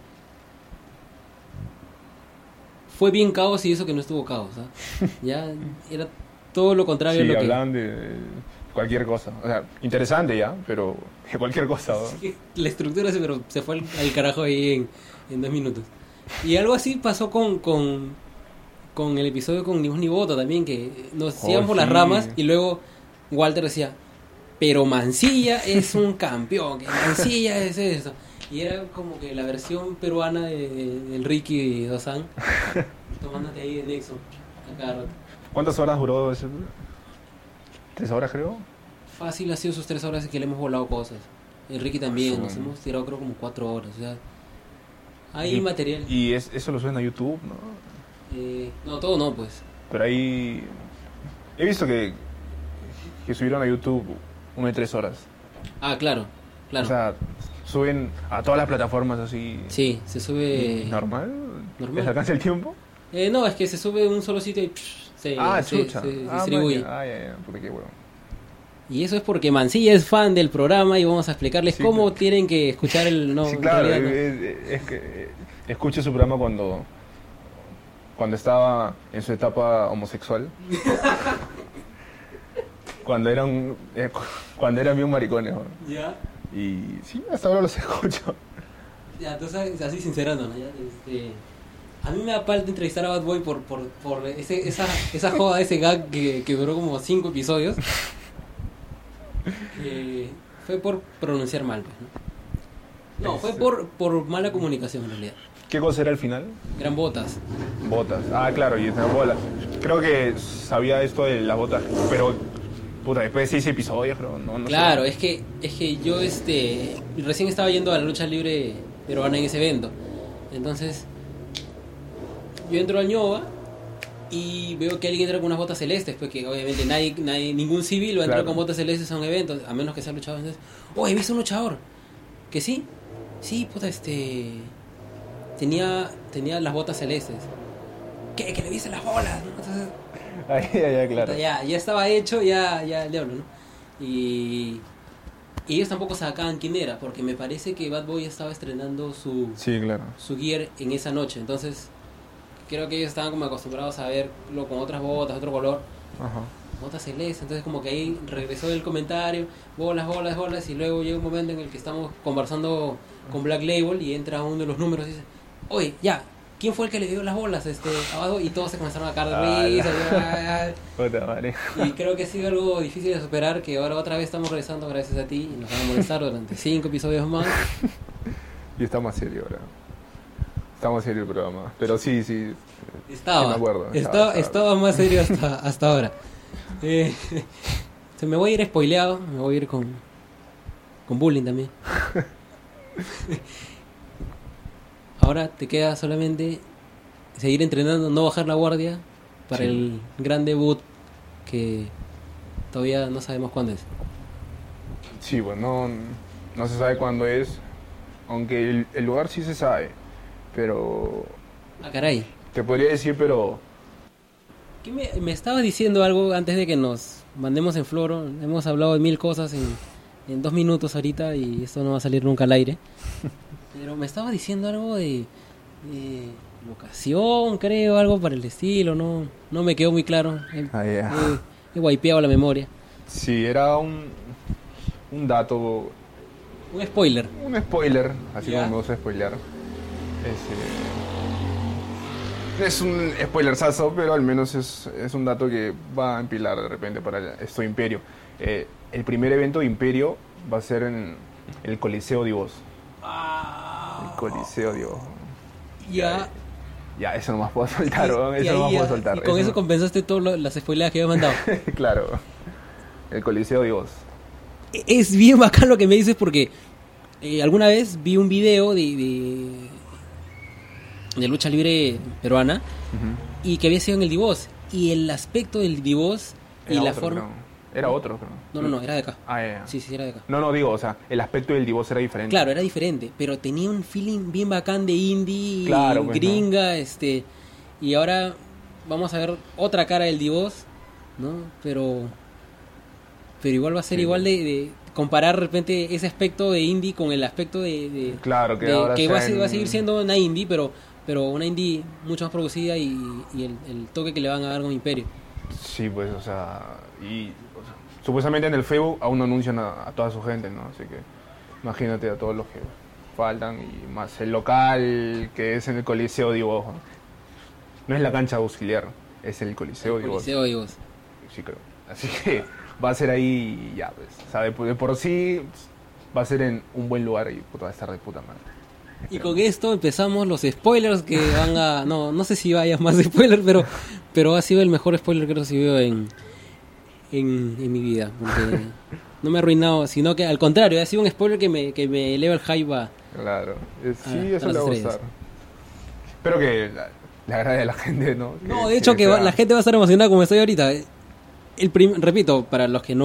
fue bien caos y eso que no estuvo caos, ¿ah? Ya era todo lo contrario a Sí, lo que... hablaban de cualquier cosa. O sea, interesante ya, pero de cualquier cosa, ¿no? Sí, la estructura se fue al carajo ahí en 2 minutos. Y algo así pasó con el episodio con Ni Voz Ni Voto también, que nos iban por las sí. ramas y luego Walter decía, pero Mancilla es un campeón, que Mancilla es eso. Y era como que la versión peruana del Ricky Dozan, tomándote ahí de Nexo a cada rato. ¿Cuántas horas duró ese? 3 horas, creo. Fácil ha sido sus 3 horas y que le hemos volado cosas. El Ricky también, Sí. nos hemos tirado creo como 4 horas. O sea, hay material. Y eso lo suben a YouTube, ¿no? No, todo no, pues. Pero ahí... He visto que subieron a YouTube 1 de 3 horas. Ah, claro. O sea, suben a todas las plataformas así... Sí, se sube... ¿Normal? Normal. ¿Les alcanza el tiempo? No, es que se sube en un solo sitio y se Chucha. distribuye. Ya. Porque qué huevo. Y eso es porque Mancilla es fan del programa y vamos a explicarles Sí, cómo claro. tienen que escuchar el... No, Sí, en claro. realidad no. Es que escuché su programa cuando estaba en su etapa homosexual. cuando eran bien maricones, ¿no? Ya. Y sí, hasta ahora los escucho. Ya, entonces así sincerando, ¿no? Ya, a mí me da falta entrevistar a Bad Boy por esa joda, ese gag que duró como 5 episodios. Fue por pronunciar mal, pues, ¿no? No, fue por mala comunicación en realidad. ¿Qué cosa era el final? Eran botas. Botas. Ah, claro, y esa bola. Creo que sabía esto de las botas, pero puta, después de 6 episodios, creo, no Claro, sé. es que yo recién estaba yendo a la lucha libre peruana en ese evento. Entonces, yo entro al Ñoba y veo que alguien entra con unas botas celestes, pues que obviamente nadie ningún civil va a entrar Claro. con botas celestes a un evento, a menos que sea luchador. Entonces, he visto un luchador. ¿Que sí? Sí, puta, tenía las botas celestes. ¿Qué? Que le viste las bolas, ¿no? Entonces, Ya, claro. ya estaba hecho, ya le hablo, ¿no? Y ellos tampoco sacaban quién era, porque me parece que Bad Boy estaba estrenando su Sí, claro. gear en esa noche. Entonces, creo que ellos estaban como acostumbrados a verlo con otras botas, otro color, Ajá. botas celestes. Entonces, como que ahí regresó el comentario, bolas, y luego llega un momento en el que estamos conversando con Black Label y entra uno de los números y dice, oye, ya, ¿quién fue el que le dio las bolas abajo? Y todos se comenzaron a cagar de risa. Puta madre. Y creo que ha sido algo difícil de superar, que ahora otra vez estamos regresando gracias a ti y nos van a molestar durante 5 episodios más. Y está más serio ahora. Está más serio el programa. Pero sí. Estaba, Sí me acuerdo. estaba más serio hasta ahora. Me voy a ir spoileado, me voy a ir con bullying también. Ahora te queda solamente seguir entrenando, no bajar la guardia para Sí. el gran debut que todavía no sabemos cuándo es. Sí, bueno, no se sabe cuándo es. Aunque el lugar sí se sabe. Pero... Ah, caray. Te podría decir, pero... ¿Qué me estaba diciendo algo antes de que nos mandemos en floro? Hemos hablado de 1000 cosas en 2 minutos ahorita y esto no va a salir nunca al aire. Pero me estaba diciendo algo de locación, creo, algo para el estilo, no me quedó muy claro. He wipeado la memoria. Sí, era un dato, Un spoiler. un spoiler, así Ya. como me gusta spoilear. Es un spoilerzazo, pero al menos es un dato que va a empilar de repente para esto Imperio. El primer evento de Imperio va a ser en el Coliseo de Voz. El Coliseo de Voz. Ya. Ya, eso no más puedo soltar, weón, Y eso no ahí más puedo ya- soltar. y con eso compensaste todas las spoileadas que había mandado. Claro, el Coliseo de Voz. Es bien bacán lo que me dices porque alguna vez vi un video de lucha libre peruana y que había sido en el Divoz. Y el aspecto del Divoz y Era la otro, forma... creo. Era otro, creo. No, era de acá. Ah, ya. Sí, era de acá. No, digo, o sea, el aspecto del divorcio era diferente. Claro, era diferente, pero tenía un feeling bien bacán de indie, Claro, pues, gringa, y ahora vamos a ver otra cara del divorcio, ¿no? Pero igual va a ser Sí, igual de comparar de repente ese aspecto de indie con el aspecto de claro, que ahora que va sea a seguir siendo una indie, pero una indie mucho más producida y el toque que le van a dar con Imperio. Sí, pues, o sea, supuestamente en el Facebook aún no anuncian a toda su gente, ¿no? Así que imagínate a todos los que faltan y más el local que es en el Coliseo Divo. No es la cancha auxiliar, es el Coliseo Divo. Coliseo Divo. Sí, creo. Así que va a ser ahí ya, pues, o sea, de por sí va a ser en un buen lugar y puta, va a estar de puta madre. Y con esto empezamos los spoilers que van a... No sé si vaya más spoilers, pero ha sido el mejor spoiler que he recibido en mi vida. Porque no me ha arruinado, sino que al contrario, ha sido un spoiler que me eleva el hype a... Claro, sí, eso a le las va a estrellas. gustar. Espero que le agrade a la gente, ¿no? No, de hecho que sea- la gente va a estar emocionada como estoy ahorita. Repito, para los que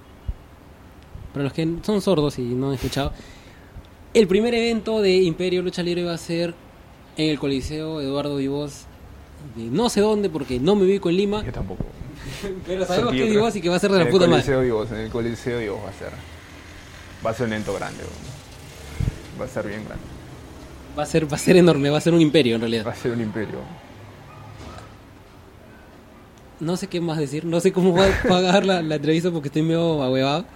son sordos y no han escuchado, el primer evento de Imperio Lucha Libre va a ser en el Coliseo Eduardo Vivos, de no sé dónde porque no me ubico en Lima, Yo tampoco. pero sabemos Sí, que es yo creo- Vivos y que va a ser de la puta madre. En el Coliseo Dios va a ser un evento grande, ¿no? Va a ser bien grande, Va a ser enorme, va a ser un imperio en va realidad. a ser un imperio. No sé qué más decir, no sé cómo va a agarrar la entrevista porque estoy medio ahuevado.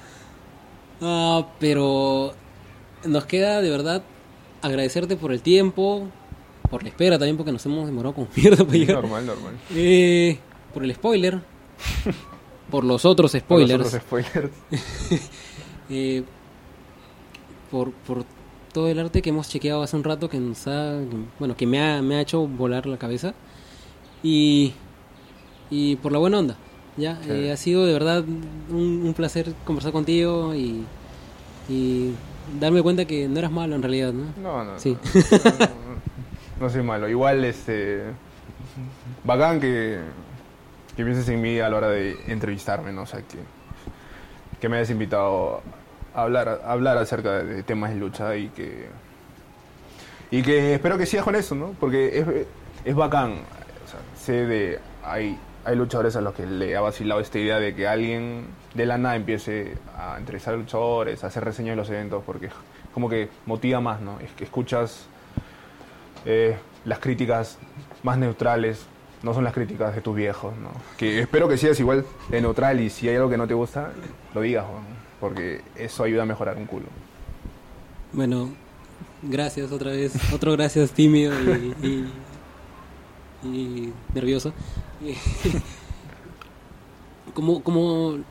Pero nos queda de verdad agradecerte por el tiempo, por la espera también porque nos hemos demorado como mierda para llegar. Normal. Por el spoiler, por los otros spoilers, Los otros spoilers. eh, por todo el arte que hemos chequeado hace un rato que que me ha hecho volar la cabeza y por la buena onda. Ya, Sí. ha sido de verdad un placer conversar contigo y darme cuenta que no eras malo en realidad, ¿no? No. Sí. No soy malo. Igual, bacán que pienses en mí a la hora de entrevistarme, ¿no? O sea, que me hayas invitado a hablar acerca de temas de lucha y que espero que sigas con eso, ¿no? Porque es bacán. O sea, hay luchadores a los que le ha vacilado esta idea de que alguien de la nada empiece a entrevistar a luchadores, a hacer reseñas de los eventos, porque como que motiva más, ¿no? Es que escuchas las críticas más neutrales, no son las críticas de tus viejos, ¿no? Que espero que seas igual de neutral y si hay algo que no te gusta, lo digas, ¿no? Porque eso ayuda a mejorar un culo. Bueno, gracias otra vez. Otro gracias tímido y nervioso. Como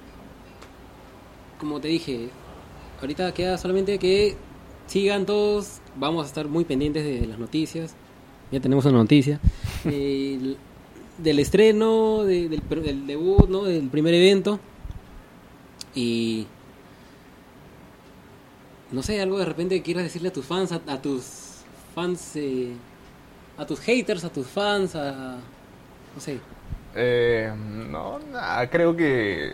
te dije, ahorita queda solamente que sigan todos. Vamos a estar muy pendientes de las noticias. Ya tenemos una noticia. Del estreno, del debut, ¿no? Del primer evento. Y no sé, algo de repente que quieras decirle a tus fans, a tus fans, a tus haters, a tus fans, no sé. No, nada, creo que...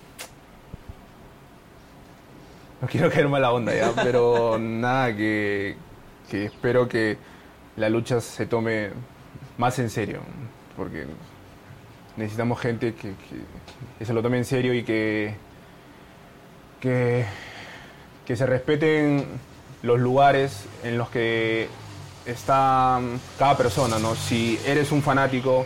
No quiero caer mala onda ya, pero nada, que espero que la lucha se tome más en serio, porque necesitamos gente que se lo tome en serio y que se respeten los lugares en los que está cada persona, ¿no? Si eres un fanático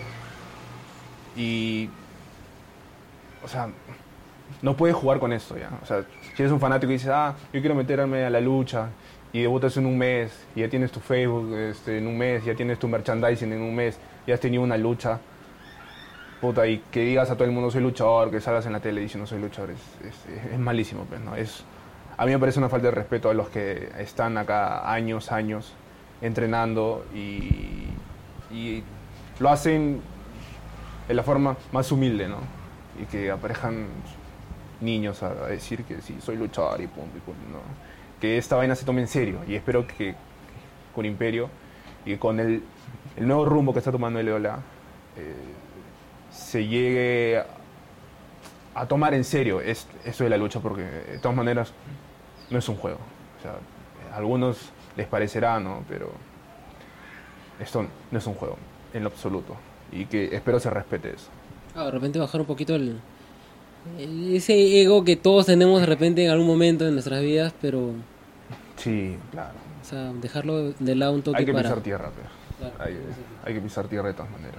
o sea, no puedes jugar con esto ya. O sea, si eres un fanático y dices, yo quiero meterme a la lucha y debutas en un mes y ya tienes tu Facebook en un mes, ya tienes tu merchandising en un mes, ya has tenido una lucha, puta, y que digas a todo el mundo soy luchador, que salgas en la tele diciendo soy luchador, es malísimo, pues, ¿no? A mí me parece una falta de respeto a los que están acá años entrenando y lo hacen de la forma más humilde, ¿no? Y que aparezcan niños a decir que sí, soy luchador y punto, ¿no? Que esta vaina se tome en serio y espero que con Imperio y con el nuevo rumbo que está tomando el EOLA se llegue a tomar en serio esto de la lucha, porque de todas maneras no es un juego. O sea, a algunos les parecerá, ¿no? Pero esto no es un juego, en lo absoluto. Y que espero se respete eso. De repente bajar un poquito ese ego que todos tenemos de repente en algún momento en nuestras vidas, pero... Sí, claro. O sea, dejarlo de lado un toque. Hay que pisar tierra, pero Claro, hay que pisar tierra de todas maneras.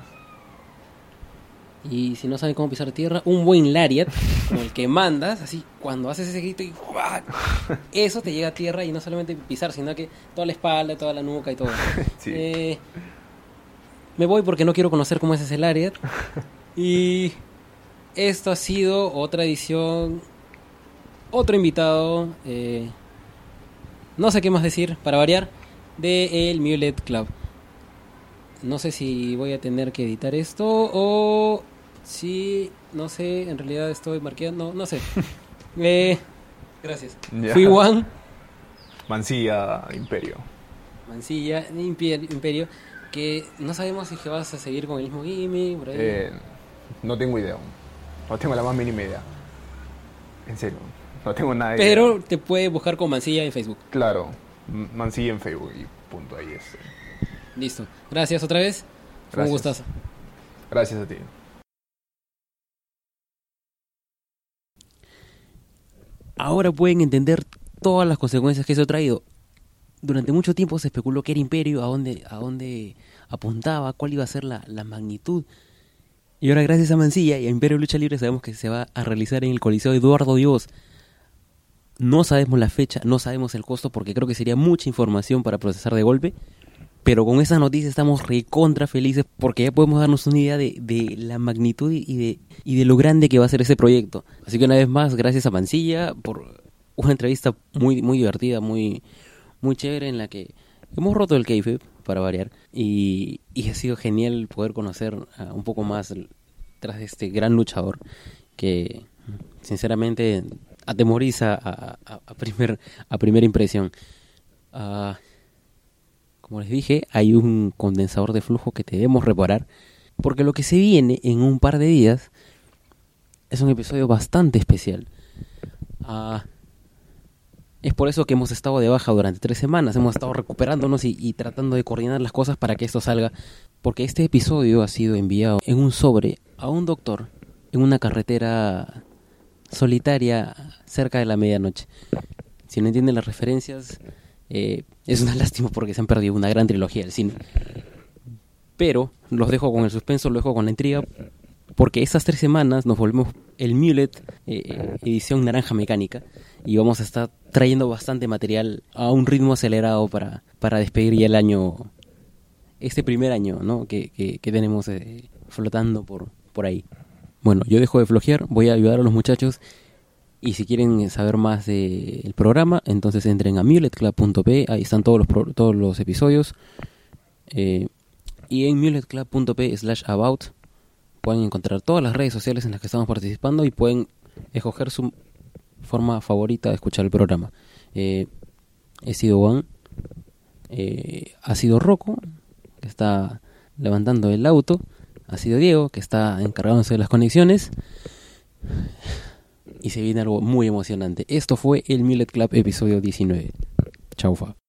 Y si no saben cómo pisar tierra, un buen lariat, como el que mandas, así, cuando haces ese grito y ¡guau! Eso te llega a tierra, y no solamente pisar, sino que toda la espalda, toda la nuca y todo. Sí. Me voy porque no quiero conocer cómo es ese lariat. Y esto ha sido otra edición, otro invitado, no sé qué más decir, para variar, de el Mulet Club. No sé si voy a tener que editar esto o si, no sé, en realidad estoy marqueando, no sé. Gracias. Ya. Fui Juan Mancilla, Imperio. Mancilla, Imperio, que no sabemos si que vas a seguir con el mismo gimmick, por ahí. No tengo idea aún. No tengo la más mínima idea. En serio, no tengo nada de Pero idea. te puedes buscar con Mancilla en Facebook. Claro, Mancilla en Facebook y punto, ahí es. Listo. Gracias otra vez. Fue un Gracias. gustazo. Gracias a ti. Ahora pueden entender todas las consecuencias que eso ha traído. Durante mucho tiempo se especuló que era Imperio, a dónde apuntaba, cuál iba a ser la magnitud. Y ahora, gracias a Mancilla y a Imperio Lucha Libre, sabemos que se va a realizar en el Coliseo Eduardo Dios. No sabemos la fecha, no sabemos el costo, porque creo que sería mucha información para procesar de golpe. Pero con esa noticia estamos recontra felices, porque ya podemos darnos una idea de la magnitud y de lo grande que va a ser ese proyecto. Así que una vez más, gracias a Mancilla por una entrevista muy, muy divertida, muy, muy chévere, en la que hemos roto el kayfabe, para variar, y ha sido genial poder conocer un poco más tras de este gran luchador que sinceramente atemoriza a primera impresión. Como les dije, hay un condensador de flujo que debemos reparar, porque lo que se viene en un par de días es un episodio bastante especial. Es por eso que hemos estado de baja durante 3 semanas, hemos estado recuperándonos y tratando de coordinar las cosas para que esto salga, porque este episodio ha sido enviado en un sobre a un doctor en una carretera solitaria cerca de la medianoche. Si no entienden las referencias, es una lástima porque se han perdido una gran trilogía del cine. Pero los dejo con el suspenso, los dejo con la intriga, porque esas 3 semanas nos volvemos el Mulet edición naranja mecánica, y vamos a estar trayendo bastante material a un ritmo acelerado para despedir ya el año, este primer año, ¿no? que tenemos flotando por ahí. Bueno, yo dejo de flojear, voy a ayudar a los muchachos. Y si quieren saber más del programa, entonces entren a muletclub.p, ahí están todos los episodios. Y en muletclub.p/about pueden encontrar todas las redes sociales en las que estamos participando y pueden escoger su forma favorita de escuchar el programa. He sido Juan, ha sido Rocco, que está levantando el auto, ha sido Diego, que está encargándose de las conexiones. Y se viene algo muy emocionante. Esto fue el Mulet Club episodio 19. Chaufa.